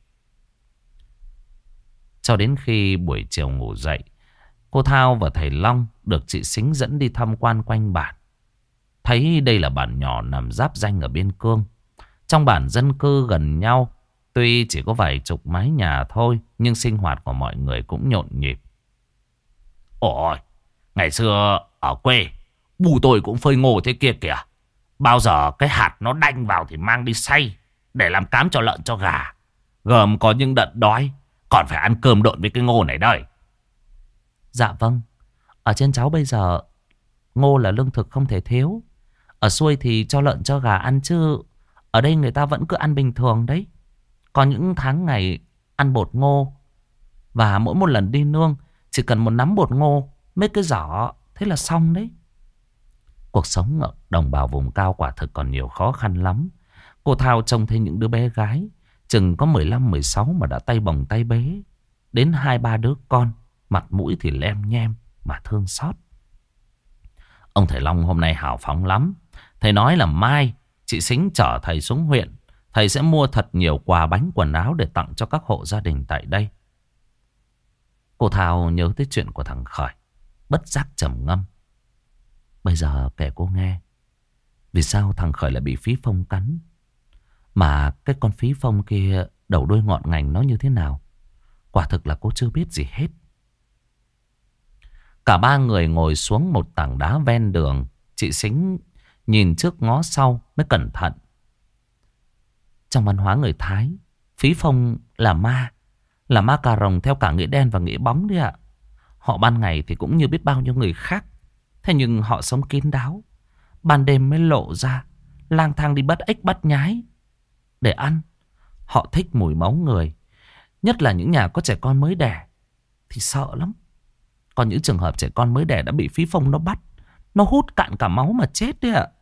Cho đến khi buổi chiều ngủ dậy, cô Thao và thầy Long được chị Sính dẫn đi tham quan quanh bản. Thấy đây là bản nhỏ nằm giáp ranh ở biên cương. Trong bản dân cư gần nhau, tuy chỉ có vài chục mái nhà thôi, nhưng sinh hoạt của mọi người cũng nhộn nhịp. Ôi, ngày xưa ở quê, bù tôi cũng phơi ngô thế kia kìa. Bao giờ cái hạt nó đanh vào thì mang đi xay để làm cám cho lợn cho gà. Gồm có những đợt đói còn phải ăn cơm độn với cái ngô này đây. Dạ vâng. Ở trên cháu bây giờ ngô là lương thực không thể thiếu. Ở xuôi thì cho lợn cho gà ăn chứ ở đây người ta vẫn cứ ăn bình thường đấy. Có những tháng ngày ăn bột ngô. Và mỗi một lần đi nương chỉ cần một nắm bột ngô, mấy cái giỏ, thế là xong đấy. Cuộc sống ở đồng bào vùng cao quả thực còn nhiều khó khăn lắm. Cô Thao trông thấy những đứa bé gái chừng có 15-16 mà đã tay bồng tay bế. Đến 2-3 đứa con, mặt mũi thì lem nhem mà thương xót. Ông thầy Long hôm nay hào phóng lắm. Thầy nói là mai chị Sính chở thầy xuống huyện. Thầy sẽ mua thật nhiều quà bánh quần áo để tặng cho các hộ gia đình tại đây. Cô Thao nhớ tới chuyện của thằng Khởi, bất giác trầm ngâm. Bây giờ kể cô nghe, vì sao thằng Khởi lại bị phí phong cắn? Mà cái con phí phong kia đầu đuôi ngọn ngành nó như thế nào? Quả thực là cô chưa biết gì hết. Cả ba người ngồi xuống một tảng đá ven đường. Chị Sính nhìn trước ngó sau mới cẩn thận. Trong văn hóa người Thái, phí phong là ma cà rồng theo cả nghĩa đen và nghĩa bóng đấy ạ. Họ ban ngày thì cũng như biết bao nhiêu người khác. Thế nhưng họ sống kín đáo. Ban đêm mới lộ ra, lang thang đi bắt ếch bắt nhái để ăn. Họ thích mùi máu người. Nhất là những nhà có trẻ con mới đẻ thì sợ lắm. Còn những trường hợp trẻ con mới đẻ đã bị phí phong nó bắt, nó hút cạn cả máu mà chết đấy ạ.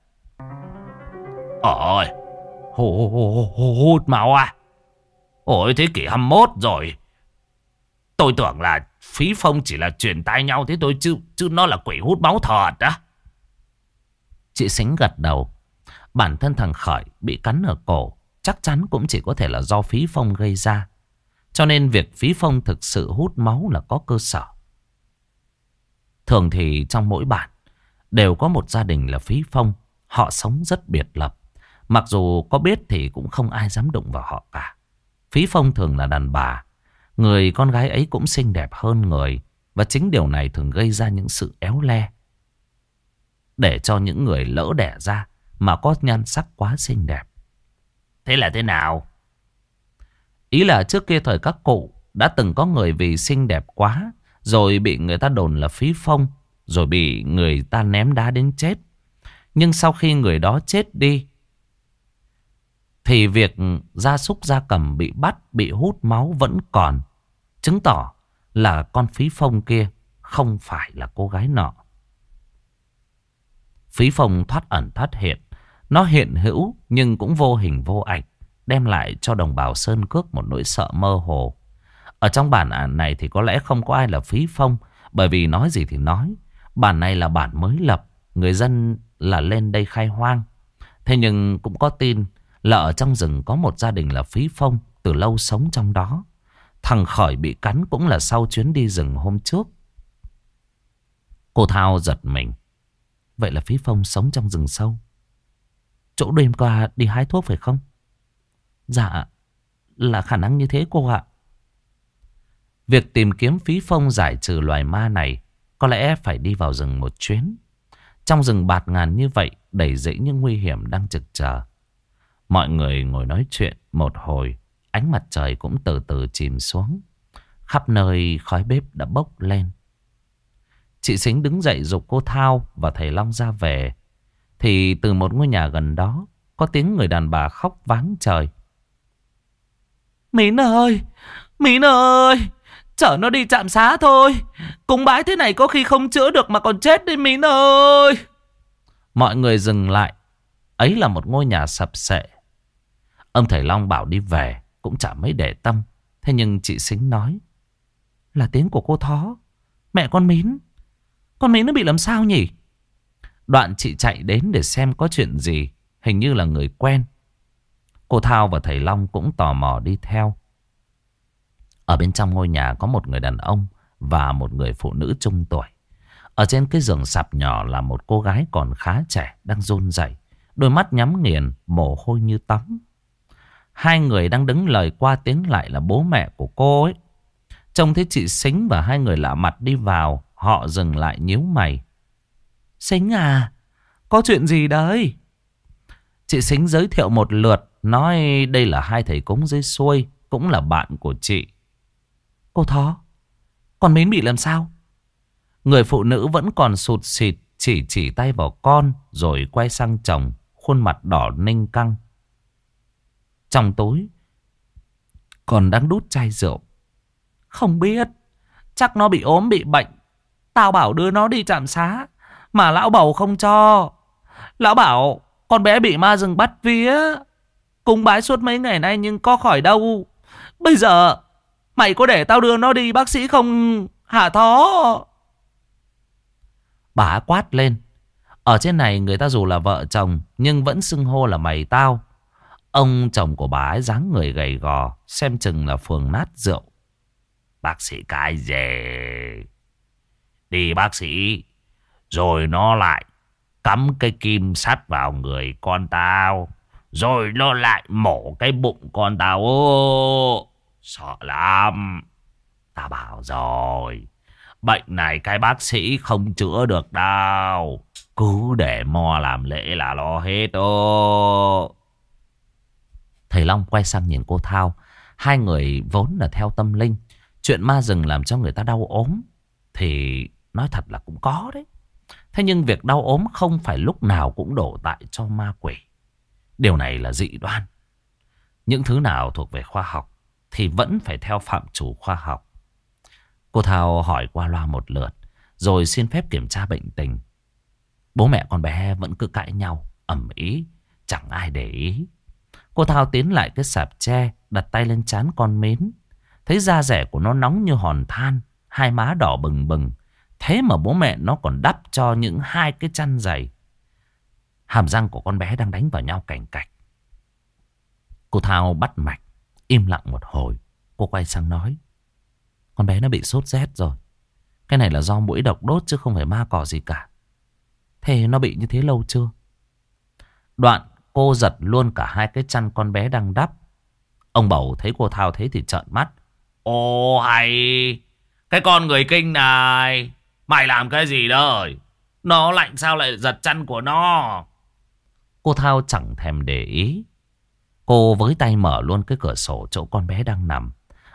Ôi, hút máu à? Ôi, thế kỷ 21 rồi. Tôi tưởng là phí phong chỉ là truyền tai nhau thế thôi, chứ nó là quỷ hút máu thật á. Chị Sính gật đầu. Bản thân thằng Khởi bị cắn ở cổ chắc chắn cũng chỉ có thể là do phí phong gây ra. Cho nên việc phí phong thực sự hút máu là có cơ sở. Thường thì trong mỗi bản đều có một gia đình là phí phong. Họ sống rất biệt lập. Mặc dù có biết thì cũng không ai dám đụng vào họ cả. Phí phong thường là đàn bà. Người con gái ấy cũng xinh đẹp hơn người. Và chính điều này thường gây ra những sự éo le. Để cho những người lỡ đẻ ra mà có nhan sắc quá xinh đẹp. Thế là thế nào? Ý là trước kia thời các cụ đã từng có người vì xinh đẹp quá rồi bị người ta đồn là phí phông, rồi bị người ta ném đá đến chết. Nhưng sau khi người đó chết đi thì việc gia súc gia cầm bị bắt, bị hút máu vẫn còn, chứng tỏ là con phí phông kia không phải là cô gái nọ. Phí phông thoát ẩn thoát hiện. Nó hiện hữu nhưng cũng vô hình vô ảnh, đem lại cho đồng bào Sơn Cước một nỗi sợ mơ hồ. Ở trong bản án này thì có lẽ không có ai là phí phông, bởi vì nói gì thì nói, bản này là bản mới lập, người dân là lên đây khai hoang. Thế nhưng cũng có tin là ở trong rừng có một gia đình là phí phông, từ lâu sống trong đó. Thằng Khởi bị cắn cũng là sau chuyến đi rừng hôm trước. Cô Thao giật mình. Vậy là phí phông sống trong rừng sâu, chỗ đêm qua đi hái thuốc phải không? Dạ, là khả năng như thế cô ạ. Việc tìm kiếm phí phông giải trừ loài ma này có lẽ phải đi vào rừng một chuyến. Trong rừng bạt ngàn như vậy, đầy rẫy những nguy hiểm đang trực chờ. Mọi người ngồi nói chuyện một hồi, ánh mặt trời cũng từ từ chìm xuống. Khắp nơi khói bếp đã bốc lên. Chị Sính đứng dậy giục cô Thao và thầy Long ra về. Thì từ một ngôi nhà gần đó có tiếng người đàn bà khóc váng trời. Mín ơi, Mín ơi, chở nó đi trạm xá thôi. Cúng bái thế này có khi không chữa được mà còn chết đấy Mín ơi. Mọi người dừng lại. Ấy là một ngôi nhà sập xệ. Ông thầy Long bảo đi về cũng chả mấy để tâm. Thế nhưng chị Sính nói, là tiếng của cô Thó, mẹ con Mín. Con Mín nó bị làm sao nhỉ? Đoạn chị chạy đến để xem có chuyện gì. Hình như là người quen. Cô Thao và thầy Long cũng tò mò đi theo. Ở bên trong ngôi nhà có một người đàn ông và một người phụ nữ trung tuổi. Ở trên cái giường sạp nhỏ là một cô gái còn khá trẻ đang run rẩy, đôi mắt nhắm nghiền, mồ hôi như tắm. Hai người đang đứng lời qua tiếng lại là bố mẹ của cô ấy. Trông thấy chị Sính và hai người lạ mặt đi vào, họ dừng lại nhíu mày. Sính à, có chuyện gì đấy? Chị Sính giới thiệu một lượt, nói đây là hai thầy cúng dưới xuôi, cũng là bạn của chị. Cô Thó, con Mín bị làm sao? Người phụ nữ vẫn còn sụt sịt, chỉ tay vào con, rồi quay sang chồng, khuôn mặt đỏ ninh căng. Trong túi còn đang đút chai rượu. Không biết, chắc nó bị ốm bị bệnh. Tao bảo đưa nó đi trạm xá, mà lão bầu không cho. Lão bảo con bé bị ma rừng bắt vía, cúng bái suốt mấy ngày nay nhưng có khỏi đâu. Bây giờ mày có để tao đưa nó đi bác sĩ không hả Thó? Bà quát lên. Ở trên này người ta dù là vợ chồng nhưng vẫn xưng hô là mày tao. Ông chồng của bà ấy dáng người gầy gò, xem chừng là phường nát rượu. Bác sĩ cái gì? Đi bác sĩ, rồi nó lại cắm cái kim sắt vào người con tao, rồi nó lại mổ cái bụng con tao. Ô, sợ lắm. Ta bảo rồi, bệnh này cái bác sĩ không chữa được đâu. Cứ để mo làm lễ là lo hết ô. Thầy Long quay sang nhìn cô Thao. Hai người vốn là theo tâm linh, chuyện ma rừng làm cho người ta đau ốm thì nói thật là cũng có đấy. Thế nhưng việc đau ốm không phải lúc nào cũng đổ tại cho ma quỷ. Điều này là dị đoan. Những thứ nào thuộc về khoa học thì vẫn phải theo phạm trù khoa học. Cô Thao hỏi qua loa một lượt, rồi xin phép kiểm tra bệnh tình. Bố mẹ con bé vẫn cứ cãi nhau, ầm ĩ, chẳng ai để ý. Cô Thao tiến lại cái sạp tre, đặt tay lên trán con Mến. Thấy da rẻ của nó nóng như hòn than, hai má đỏ bừng bừng. Thế mà bố mẹ nó còn đắp cho những hai cái chăn dày. Hàm răng của con bé đang đánh vào nhau cành cạch. Cô Thao bắt mạch, im lặng một hồi. Cô quay sang nói, con bé nó bị sốt rét rồi. Cái này là do muỗi độc đốt chứ không phải ma cỏ gì cả. Thế nó bị như thế lâu chưa? Đoạn cô giật luôn cả hai cái chăn con bé đang đắp. Ông Bầu thấy cô Thao thế thì trợn mắt. Ô hay, cái con người kinh này, mày làm cái gì đời? Nó lạnh sao lại giật chăn của nó? Cô Thao chẳng thèm để ý. Cô với tay mở luôn cái cửa sổ chỗ con bé đang nằm.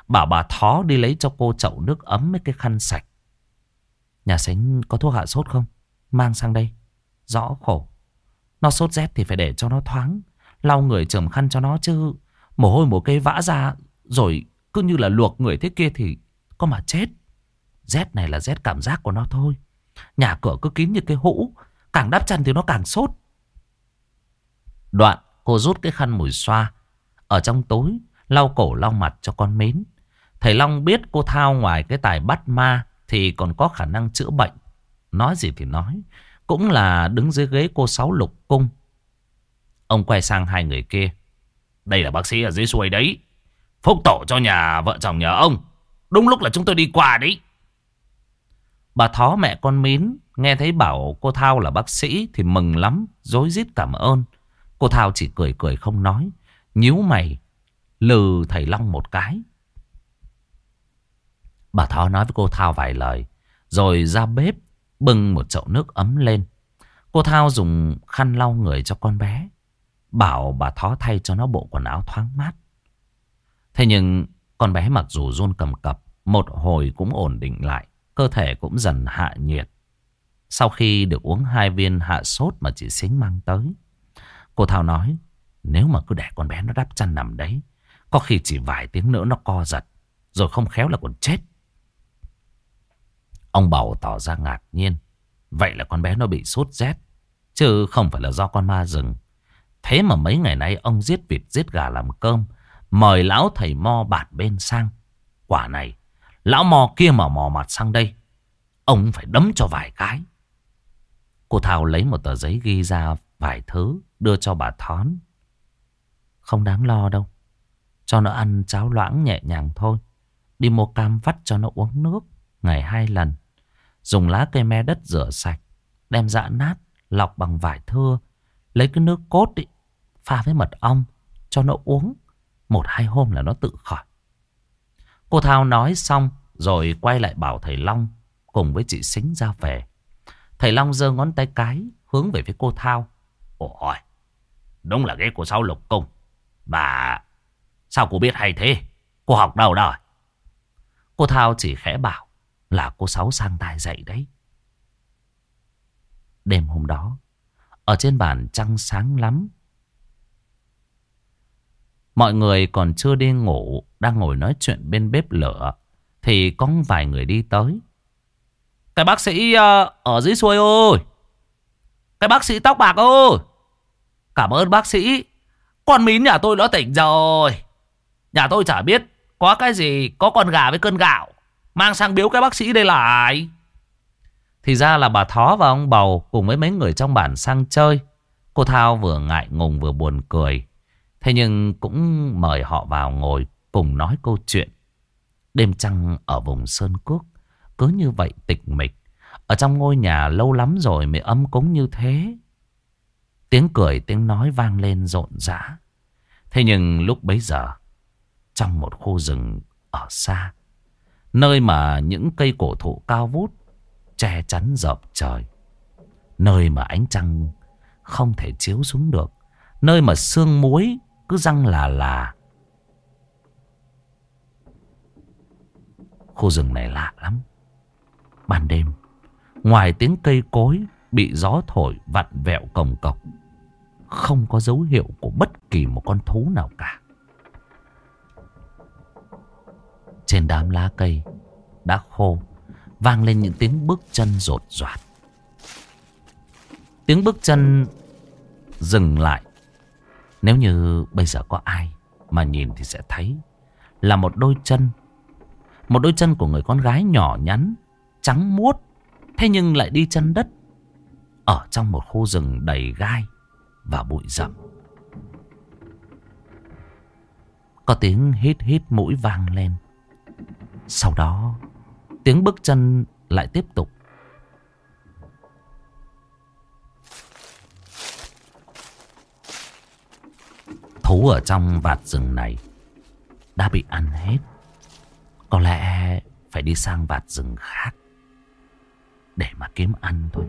Bảo bà Thó đi lấy cho cô chậu nước ấm với cái khăn sạch. Nhà Sánh có thuốc hạ sốt không? Mang sang đây. Rõ khổ. Nó sốt rét thì phải để cho nó thoáng. Lau người chườm khăn cho nó chứ. Mồ hôi mồ kê vã ra rồi cứ như là luộc người thế kia thì có mà chết. Rét này là rét cảm giác của nó thôi. Nhà cửa cứ kín như cái hũ. Càng đắp chăn thì nó càng sốt. Đoạn cô rút cái khăn mùi xoa ở trong túi, lau cổ lau mặt cho con Mến. Thầy Long biết cô Thao ngoài cái tài bắt ma thì còn có khả năng chữa bệnh. Nói gì thì nói, cũng là đứng dưới ghế cô Sáu Lục Cung. Ông quay sang hai người kia. Đây là bác sĩ ở dưới xuôi đấy. Phúc tổ cho nhà vợ chồng nhà ông. Đúng lúc là chúng tôi đi qua đấy. Bà Thó mẹ con Mến nghe thấy bảo cô Thao là bác sĩ thì mừng lắm, rối rít cảm ơn. Cô Thao chỉ cười cười không nói, nhíu mày lừ thầy Long một cái. Bà Thó nói với cô Thao vài lời rồi ra bếp bưng một chậu nước ấm lên. Cô Thao dùng khăn lau người cho con bé, bảo bà Thó thay cho nó bộ quần áo thoáng mát. Thế nhưng con bé mặc dù run cầm cập, một hồi cũng ổn định lại, cơ thể cũng dần hạ nhiệt. Sau khi được uống 2 viên hạ sốt mà chị Sính mang tới, cô Thao nói nếu mà cứ để con bé nó đắp chăn nằm đấy, có khi chỉ vài tiếng nữa nó co giật, rồi không khéo là còn chết. Ông Bầu tỏ ra ngạc nhiên. Vậy là con bé nó bị sốt rét, chứ không phải là do con ma rừng. Thế mà mấy ngày nay ông giết vịt giết gà làm cơm, mời lão thầy mo bạt bên sang. Quả này, lão mo kia mà mò mặt sang đây, ông phải đấm cho vài cái. Cô Thao lấy một tờ giấy ghi ra vài thứ đưa cho bà Thón. Không đáng lo đâu, cho nó ăn cháo loãng nhẹ nhàng thôi. Đi mua cam vắt cho nó uống nước ngày 2 lần. Dùng lá cây me đất rửa sạch, đem giã nát, lọc bằng vải thưa. Lấy cái nước cốt ý, pha với mật ong cho nó uống. 1-2 hôm là nó tự khỏi. Cô Thao nói xong rồi quay lại bảo thầy Long cùng với chị Sính ra về. Thầy Long giơ ngón tay cái hướng về phía cô Thao. Ôi, đúng là ghế của Sáu Lục Cung. Bà, sao cô biết hay thế? Cô học đâu rồi? Cô Thao chỉ khẽ bảo là cô Sáu sang tài dạy đấy. Đêm hôm đó, ở trên bàn trăng sáng lắm. Mọi người còn chưa đi ngủ, đang ngồi nói chuyện bên bếp lửa, thì có vài người đi tới. Cái bác sĩ ở dưới xuôi ơi! Cái bác sĩ tóc bạc ơi! Cảm ơn bác sĩ. Con Mín nhà tôi đã tỉnh rồi. Nhà tôi chả biết có cái gì, có con gà với cơn gạo, mang sang biếu cái bác sĩ đây lại. Thì ra là bà Thó và ông Bầu cùng với mấy người trong bản sang chơi. Cô Thao vừa ngại ngùng vừa buồn cười. Thế nhưng cũng mời họ vào ngồi cùng nói câu chuyện. Đêm trăng ở vùng Sơn Cước cứ như vậy tịch mịch. Ở trong ngôi nhà lâu lắm rồi mới ấm cúng như thế. Tiếng cười tiếng nói vang lên rộn rã. Thế nhưng lúc bấy giờ, trong một khu rừng ở xa, nơi mà những cây cổ thụ cao vút che chắn rợp trời, nơi mà ánh trăng không thể chiếu xuống được, nơi mà sương muối cứ giăng là. Khu rừng này lạ lắm. Ban đêm, ngoài tiếng cây cối bị gió thổi vặn vẹo cồng cọc, không có dấu hiệu của bất kỳ một con thú nào cả. Trên đám lá cây đã khô vang lên những tiếng bước chân rột rạt. Tiếng bước chân dừng lại. Nếu như bây giờ có ai mà nhìn thì sẽ thấy là một đôi chân. Một đôi chân của người con gái nhỏ nhắn, trắng muốt, thế nhưng lại đi chân đất, ở trong một khu rừng đầy gai và bụi rậm. Có tiếng hít hít mũi vang lên. Sau đó tiếng bước chân lại tiếp tục. Thú ở trong vạt rừng này đã bị ăn hết. Có lẽ phải đi sang vạt rừng khác để mà kiếm ăn thôi.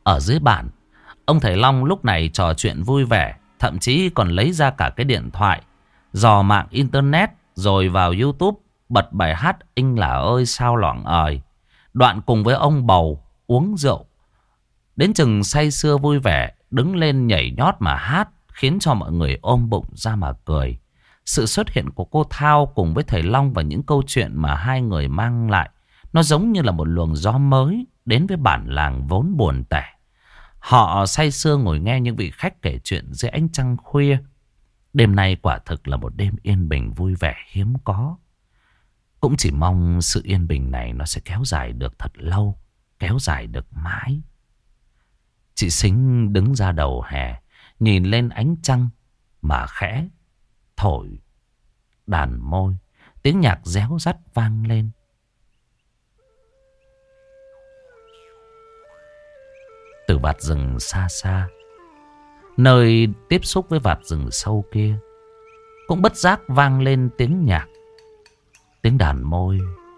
Ở dưới bản, ông thầy Long lúc này trò chuyện vui vẻ, thậm chí còn lấy ra cả cái điện thoại, dò mạng internet rồi vào YouTube bật bài hát Anh Là Ơi Sao Loảng Ời. Đoạn cùng với ông bầu uống rượu, đến chừng say sưa vui vẻ, đứng lên nhảy nhót mà hát, khiến cho mọi người ôm bụng ra mà cười. Sự xuất hiện của cô Thao cùng với thầy Long và những câu chuyện mà hai người mang lại, nó giống như là một luồng gió mới đến với bản làng vốn buồn tẻ. Họ say sưa ngồi nghe những vị khách kể chuyện dưới ánh trăng khuya. Đêm nay quả thực là một đêm yên bình vui vẻ hiếm có. Cũng chỉ mong sự yên bình này nó sẽ kéo dài được thật lâu, kéo dài được mãi. Chị Sính đứng ra đầu hè, nhìn lên ánh trăng mà khẽ thổi đàn môi. Tiếng nhạc réo rắt vang lên. Từ vạt rừng xa xa, nơi tiếp xúc với vạt rừng sâu kia, cũng bất giác vang lên tiếng nhạc, tiếng đàn môi.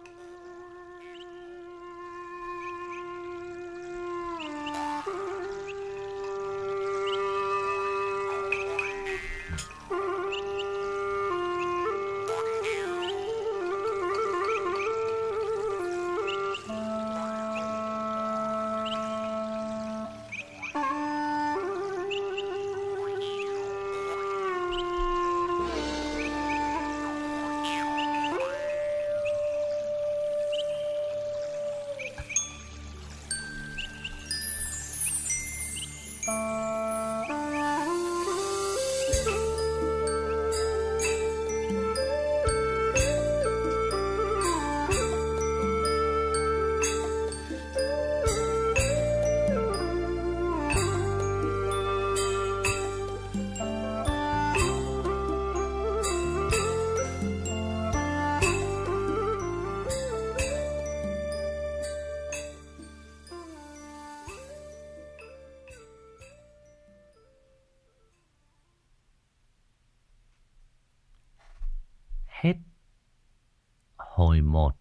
Hết hồi 1.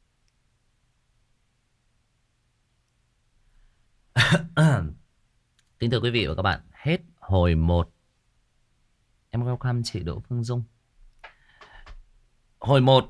Kính thưa quý vị và các bạn, hết hồi 1. Em welcome chị Đỗ Phương Dung. Hồi 1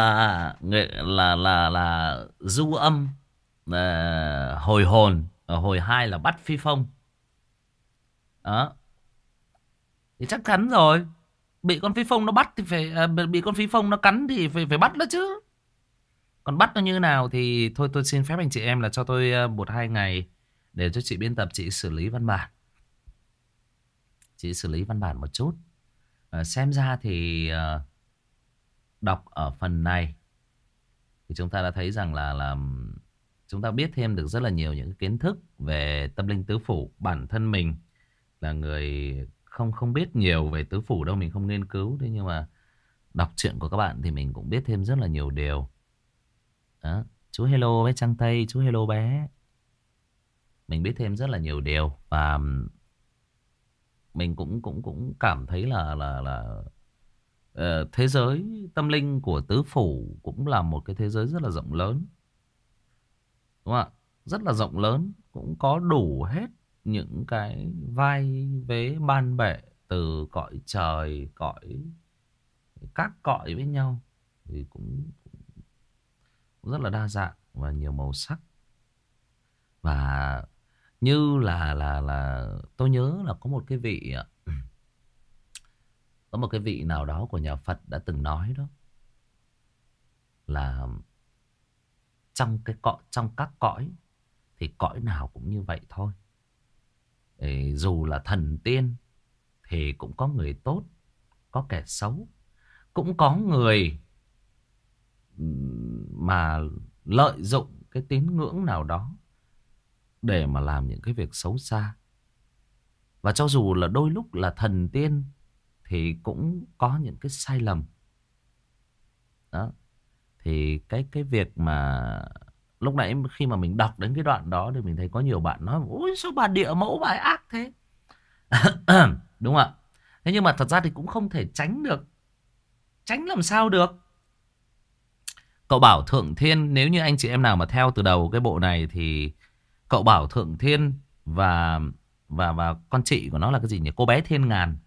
là du âm, hồi hồn. Hồi 2 là bắt phi phong. Đó. Thì chắc chắn rồi. Bị con phi phong nó bắt thì phải, bị con phi phong nó cắn thì phải bắt nó chứ. Còn bắt nó như nào thì thôi tôi xin phép anh chị em là cho tôi 1-2 ngày để cho chị biên tập, chị xử lý văn bản. Chị xử lý văn bản một chút. Xem ra thì đọc ở phần này thì chúng ta đã thấy rằng là chúng ta biết thêm được rất là nhiều những kiến thức về tâm linh tứ phủ. Bản thân mình là người không biết nhiều về tứ phủ đâu, mình không nghiên cứu. Thế nhưng mà đọc truyện của các bạn thì mình cũng biết thêm rất là nhiều điều. Đó. Chú hello bé Trăng Tây, chú hello bé. Mình biết thêm rất là nhiều điều. Và mình cũng cảm thấy là thế giới tâm linh của tứ phủ cũng là một cái thế giới rất là rộng lớn. Đúng không ạ? Rất là rộng lớn. Cũng có đủ hết những cái vai vế ban bệ, từ cõi trời, các cõi với nhau, thì cũng rất là đa dạng và nhiều màu sắc. Và như là tôi nhớ là có một cái vị nào đó của nhà Phật đã từng nói đó, là trong các cõi thì cõi nào cũng như vậy thôi. Dù là thần tiên thì cũng có người tốt, có kẻ xấu. Cũng có người mà lợi dụng cái tín ngưỡng nào đó để mà làm những cái việc xấu xa. Và cho dù là đôi lúc là thần tiên thì cũng có những cái sai lầm. Đó. Thì cái việc mà lúc nãy khi mà mình đọc đến cái đoạn đó thì mình thấy có nhiều bạn nói: ôi sao bà địa mẫu bà ấy ác thế. Đúng không ạ? Thế nhưng mà thật ra thì cũng không thể tránh được. Tránh làm sao được. Cậu bảo Thượng Thiên, nếu như anh chị em nào mà theo từ đầu cái bộ này thì cậu bảo Thượng Thiên Và con chị của nó là cái gì nhỉ? Cô bé Thiên Ngàn.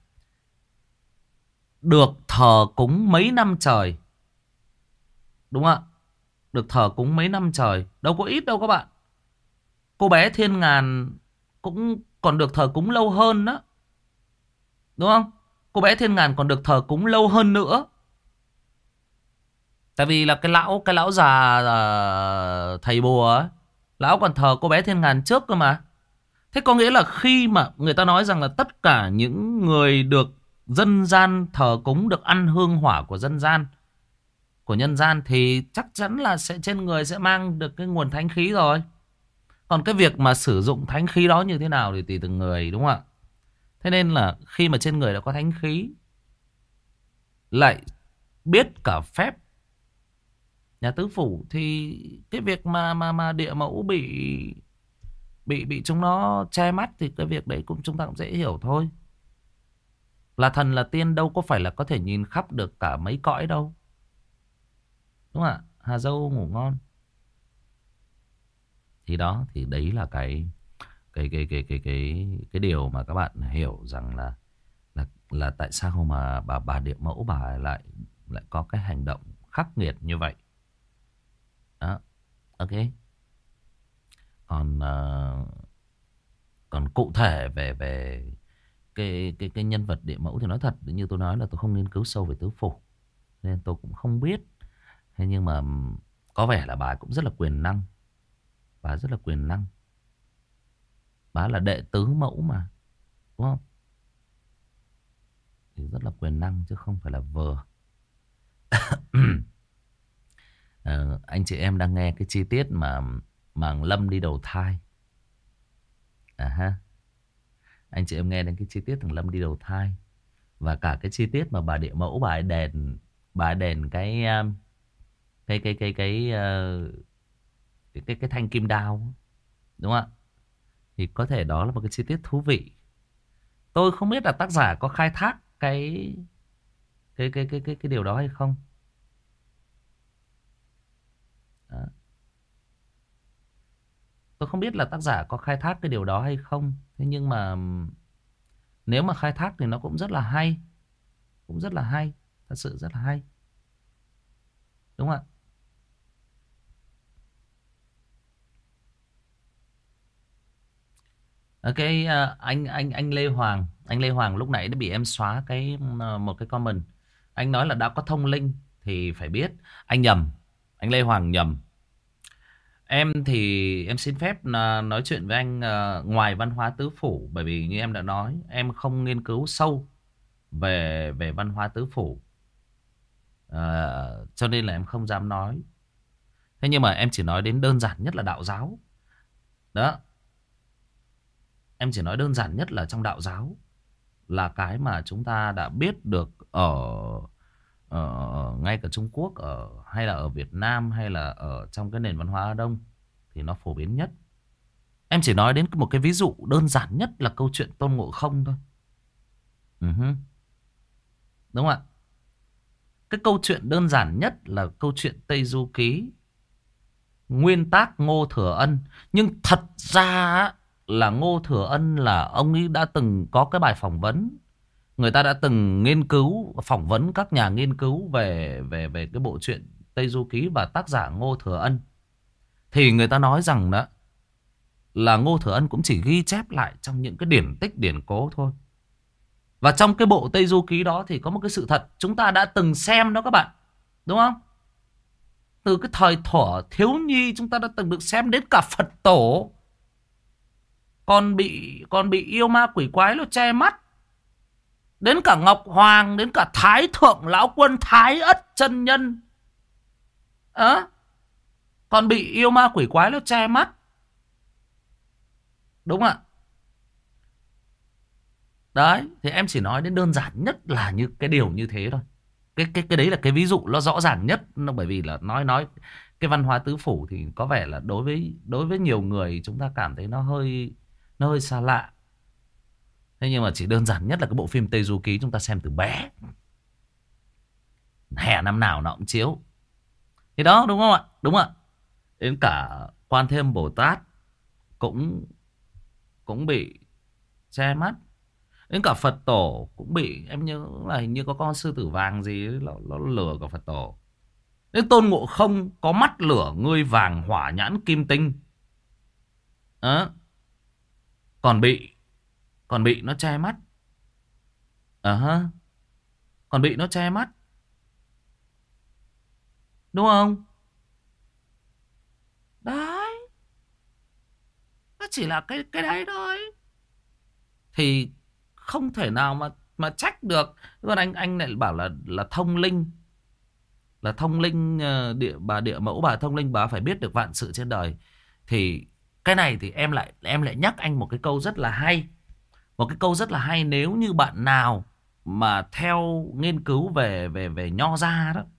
Được thờ cúng mấy năm trời. Đúng không ạ? Được thờ cúng mấy năm trời. Đâu có ít đâu các bạn. Cô bé Thiên Ngàn cũng còn được thờ cúng lâu hơn đó. Đúng không? Cô bé Thiên Ngàn còn được thờ cúng lâu hơn nữa. Tại vì là cái lão già thầy bùa ấy, lão còn thờ cô bé Thiên Ngàn trước cơ mà. Thế có nghĩa là khi mà người ta nói rằng là tất cả những người được dân gian thờ cúng, được ăn hương hỏa của dân gian, của nhân gian, thì chắc chắn là sẽ trên người sẽ mang được cái nguồn thánh khí rồi. Còn cái việc mà sử dụng thánh khí đó như thế nào thì tùy từng người, đúng không ạ? Thế nên là khi mà trên người đã có thánh khí, lại biết cả phép nhà tứ phủ, thì cái việc mà địa mẫu bị chúng nó che mắt thì cái việc đấy chúng ta cũng dễ hiểu thôi. Là thần là tiên đâu có phải là có thể nhìn khắp được cả mấy cõi đâu. Đúng không ạ? Hà dâu ngủ ngon. Thì đó, thì đấy là cái điều mà các bạn hiểu rằng là tại sao mà bà địa mẫu bà lại có cái hành động khắc nghiệt như vậy. Đó. Ok. Còn còn cụ thể về cái nhân vật địa mẫu thì nói thật, như tôi nói là tôi không nghiên cứu sâu về tứ phủ nên tôi cũng không biết. Thế nhưng mà có vẻ là bà cũng rất là quyền năng. Bà rất là quyền năng. Bà là đệ tứ mẫu mà, đúng không? Thì rất là quyền năng chứ không phải là vừa. Anh chị em đang nghe cái chi tiết mà Lâm đi đầu thai. Ha. Anh chị em nghe đến cái chi tiết thằng Lâm đi đầu thai, và cả cái chi tiết mà bà địa mẫu bà ấy đèn cái thanh kim đao, đúng không ạ? Thì có thể đó là một cái chi tiết thú vị. Tôi không biết là tác giả có khai thác cái điều đó hay không. Đó. Tôi không biết là tác giả có khai thác cái điều đó hay không. Thế nhưng mà nếu mà khai thác thì nó cũng rất là hay. Cũng rất là hay. Thật sự rất là hay. Đúng không ạ? Ok, anh Lê Hoàng. Anh Lê Hoàng lúc nãy đã bị em xóa một cái comment. Anh nói là đã có thông linh thì phải biết. Anh nhầm. Anh Lê Hoàng nhầm. Em thì em xin phép là nói chuyện với anh ngoài văn hóa tứ phủ, bởi vì như em đã nói, em không nghiên cứu sâu về văn hóa tứ phủ. Cho nên là em không dám nói. Thế nhưng mà em chỉ nói đến đơn giản nhất là đạo giáo. Đó. Em chỉ nói đơn giản nhất là trong đạo giáo, là cái mà chúng ta đã biết được ở ngay cả Trung Quốc, hay là ở Việt Nam, hay là ở trong cái nền văn hóa Á Đông, thì nó phổ biến nhất. Em chỉ nói đến một cái ví dụ đơn giản nhất là câu chuyện Tôn Ngộ Không thôi. Đúng không ạ? Cái câu chuyện đơn giản nhất là câu chuyện Tây Du Ký, nguyên tác Ngô Thừa Ân. Nhưng thật ra là Ngô Thừa Ân là ông ấy đã từng có cái bài phỏng vấn. Người ta đã từng nghiên cứu, phỏng vấn các nhà nghiên cứu về cái bộ truyện Tây Du Ký và tác giả Ngô Thừa Ân. Thì người ta nói rằng đó là Ngô Thừa Ân cũng chỉ ghi chép lại trong những cái điển tích điển cố thôi. Và trong cái bộ Tây Du Ký đó thì có một cái sự thật chúng ta đã từng xem đó các bạn. Đúng không? Từ cái thời thuở thiếu nhi chúng ta đã từng được xem, đến cả Phật tổ còn bị yêu ma quỷ quái nó che mắt. Đến cả Ngọc Hoàng, đến cả Thái Thượng Lão Quân Thái Ất chân nhân còn bị yêu ma quỷ quái nó che mắt. Đúng ạ? Đấy, thì em chỉ nói đến đơn giản nhất là như cái điều như thế thôi. Cái đấy là cái ví dụ nó rõ ràng nhất. Bởi vì là nói cái văn hóa tứ phủ thì có vẻ là đối với nhiều người chúng ta cảm thấy nó hơi xa lạ. Thế nhưng mà chỉ đơn giản nhất là cái bộ phim Tây Du Ký chúng ta xem từ bé, hè năm nào nó cũng chiếu. Thì đó, đúng không ạ? Đúng ạ. Đến cả Quan Thế Âm Bồ Tát cũng cũng bị che mắt. Đến cả Phật tổ cũng bị. Em nhớ là hình như có con sư tử vàng gì ấy, nó lừa cả Phật tổ. Đến Tôn Ngộ Không có mắt lửa ngươi vàng hỏa nhãn kim tinh. Đó. Còn bị nó che mắt. Còn bị nó che mắt. Đúng không? Đấy. Nó chỉ là cái đấy thôi. Thì không thể nào mà trách được. Còn anh lại bảo là thông linh. Là thông linh, địa mẫu bà thông linh, bà phải biết được vạn sự trên đời. Thì cái này thì em lại nhắc anh một cái câu rất là hay. Một cái câu rất là hay, nếu như bạn nào mà theo nghiên cứu về nho gia đó.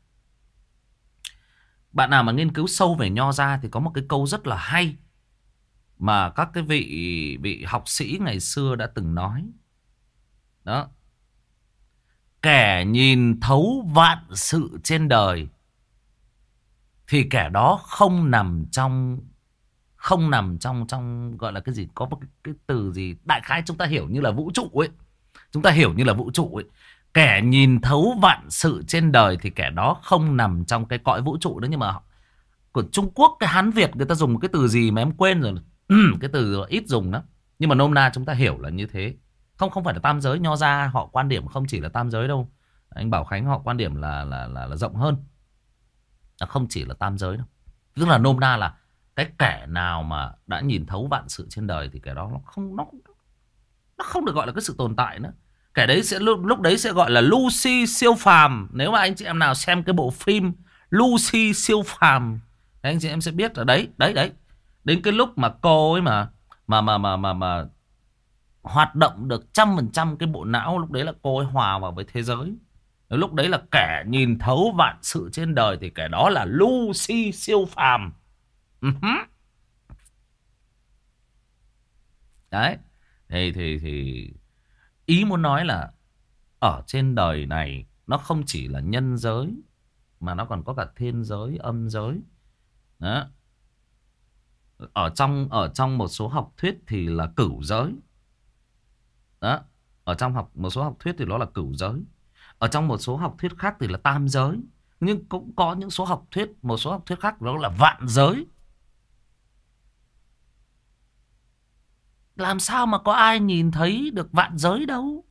Bạn nào mà nghiên cứu sâu về nho gia thì có một cái câu rất là hay mà các cái vị học sĩ ngày xưa đã từng nói. Đó. Kẻ nhìn thấu vạn sự trên đời thì kẻ đó không nằm trong gọi là cái gì, có một cái từ gì đại khái chúng ta hiểu như là vũ trụ ấy. Chúng ta hiểu như là vũ trụ ấy. Kẻ nhìn thấu vạn sự trên đời thì kẻ đó không nằm trong cái cõi vũ trụ đó. Nhưng mà của Trung Quốc, cái Hán Việt người ta dùng một cái từ gì mà em quên rồi. Cái từ ít dùng lắm. Nhưng mà nôm na chúng ta hiểu là như thế. Không phải là tam giới. Nho gia họ quan điểm không chỉ là tam giới đâu. Anh Bảo Khánh họ quan điểm là rộng hơn. Nó không chỉ là tam giới đâu. Tức là nôm na là cái kẻ nào mà đã nhìn thấu vạn sự trên đời thì kẻ đó nó không được gọi là cái sự tồn tại nữa. Kẻ đấy sẽ lúc đấy sẽ gọi là Lucy siêu phàm. Nếu mà anh chị em nào xem cái bộ phim Lucy siêu phàm, anh chị em sẽ biết là đấy. Đến cái lúc mà cô ấy mà hoạt động được 100% cái bộ não, lúc đấy là cô ấy hòa vào với thế giới. Lúc đấy là kẻ nhìn thấu vạn sự trên đời thì kẻ đó là Lucy siêu phàm. Đấy. Thì ý muốn nói là ở trên đời này nó không chỉ là nhân giới mà nó còn có cả thiên giới, âm giới. Đó. Ở trong một số học thuyết thì là cửu giới. Đó. Ở trong một số học thuyết thì nó là cửu giới. Ở trong một số học thuyết khác thì là tam giới. Nhưng cũng có những một số học thuyết khác đó là vạn giới. Làm sao mà có ai nhìn thấy được vạn giới đâu.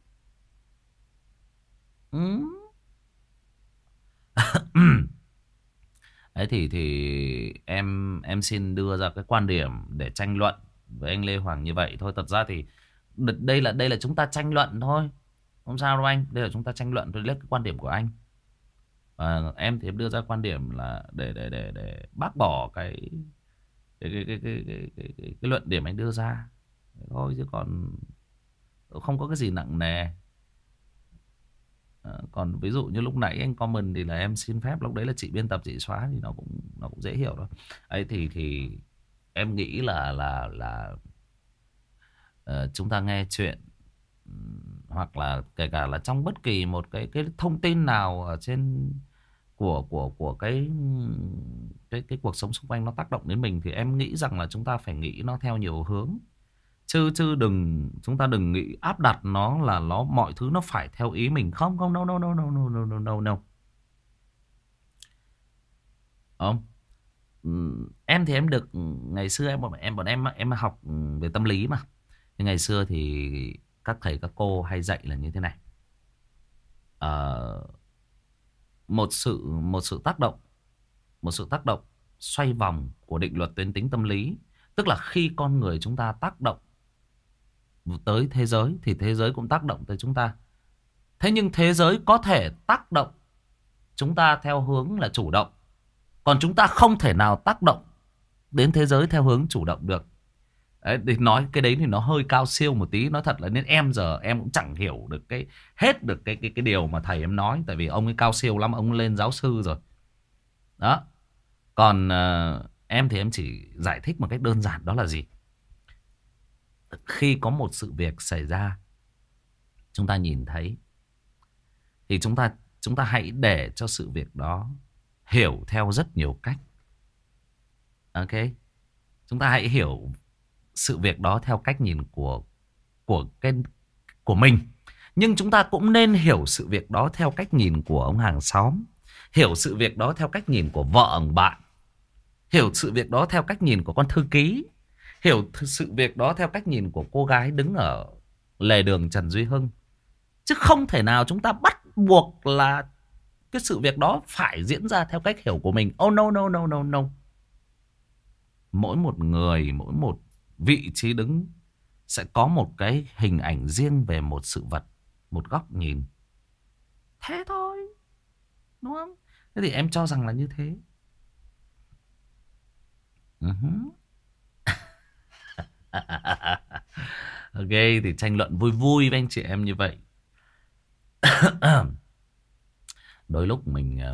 Đấy thì em xin đưa ra cái quan điểm để tranh luận với anh Lê Hoàng như vậy thôi. Thật ra thì đây là chúng ta tranh luận thôi. Không sao đâu anh. Đây là chúng ta tranh luận, tôi lấy cái quan điểm của anh. Và em thì em đưa ra quan điểm là để bác bỏ cái luận điểm anh đưa ra thôi, chứ còn không có cái gì nặng nề. Còn ví dụ như lúc nãy anh comment thì là em xin phép, lúc đấy là chị biên tập chị xóa thì nó cũng dễ hiểu thôi. Ấy thì em nghĩ là chúng ta nghe chuyện hoặc là kể cả là trong bất kỳ một cái thông tin nào ở trên của cái cuộc sống xung quanh nó tác động đến mình, thì em nghĩ rằng là chúng ta phải nghĩ nó theo nhiều hướng. Chứ chúng ta đừng nghĩ áp đặt nó là mọi thứ nó phải theo ý mình. Không, no. Không. Em thì em được ngày xưa bọn em học về tâm lý mà. Nhưng ngày xưa thì các thầy các cô hay dạy là như thế này. Một sự tác động xoay vòng của định luật tuyến tính tâm lý. Tức là khi con người chúng ta tác động tới thế giới thì thế giới cũng tác động tới chúng ta. Thế nhưng thế giới có thể tác động chúng ta theo hướng là chủ động, còn chúng ta không thể nào tác động đến thế giới theo hướng chủ động được. Đấy, để nói cái đấy thì nó hơi cao siêu một tí. Nói thật là nên em giờ em cũng chẳng hiểu được hết được cái điều mà thầy em nói. Tại vì ông ấy cao siêu lắm, ông lên giáo sư rồi. Đó. Còn em thì em chỉ giải thích một cách đơn giản, đó là gì? Khi có một sự việc xảy ra, chúng ta nhìn thấy, thì chúng ta hãy để cho sự việc đó hiểu theo rất nhiều cách. Ok? Chúng ta hãy hiểu sự việc đó theo cách nhìn của mình. Nhưng chúng ta cũng nên hiểu sự việc đó theo cách nhìn của ông hàng xóm, hiểu sự việc đó theo cách nhìn của vợ ông bạn, hiểu sự việc đó theo cách nhìn của con thư ký, hiểu sự việc đó theo cách nhìn của cô gái đứng ở lề đường Trần Duy Hưng. Chứ không thể nào chúng ta bắt buộc là cái sự việc đó phải diễn ra theo cách hiểu của mình. Oh no no no no no. Mỗi một người, mỗi một vị trí đứng sẽ có một cái hình ảnh riêng về một sự vật, một góc nhìn. Thế thôi, đúng không? Thế thì em cho rằng là như thế. Ok, thì tranh luận vui vui với anh chị em như vậy. Đôi lúc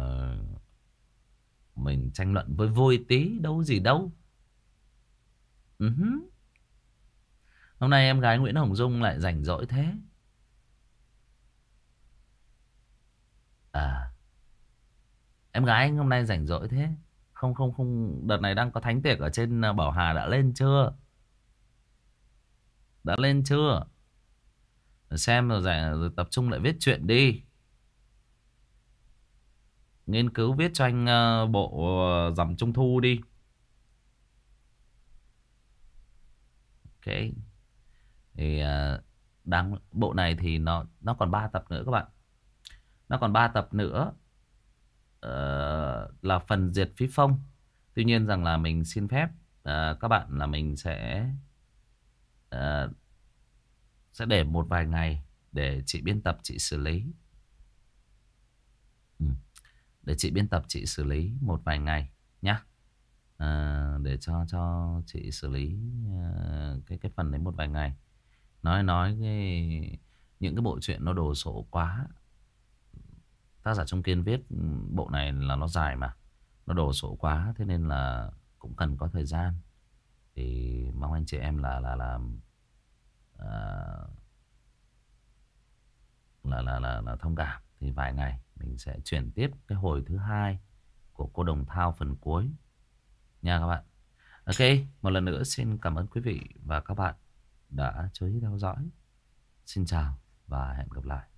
mình tranh luận vui vui tí, đâu gì đâu. Hôm nay em gái Nguyễn Hồng Dung lại rảnh rỗi thế. À, em gái anh hôm nay rảnh rỗi thế. Không không không, đợt này đang có thánh tiệc ở trên Bảo Hà, đã lên chưa? Đã lên chưa? Xem rồi tập trung lại viết truyện đi. Nghiên cứu viết cho anh bộ Rằm Trung Thu đi. Ok. Thì bộ này thì nó còn 3 tập nữa các bạn. Nó còn 3 tập nữa là phần diệt phí phong. Tuy nhiên rằng là mình xin phép các bạn là mình ờ, sẽ để một vài ngày để chị biên tập chị xử lý. Để chị biên tập chị xử lý một vài ngày nhá. Để cho chị xử lý cái phần đấy một vài ngày. Nói những cái bộ truyện nó đồ sộ quá. Tác giả Trung Kiên viết bộ này là nó dài mà, nó đồ sộ quá, thế nên là cũng cần có thời gian. Thì mong anh chị em là thông cảm. Thì vài ngày mình sẽ chuyển tiếp cái hồi thứ 2 của cô Đồng Thao phần cuối nha các bạn. Ok, một lần nữa xin cảm ơn quý vị và các bạn đã chú ý theo dõi. Xin chào và hẹn gặp lại.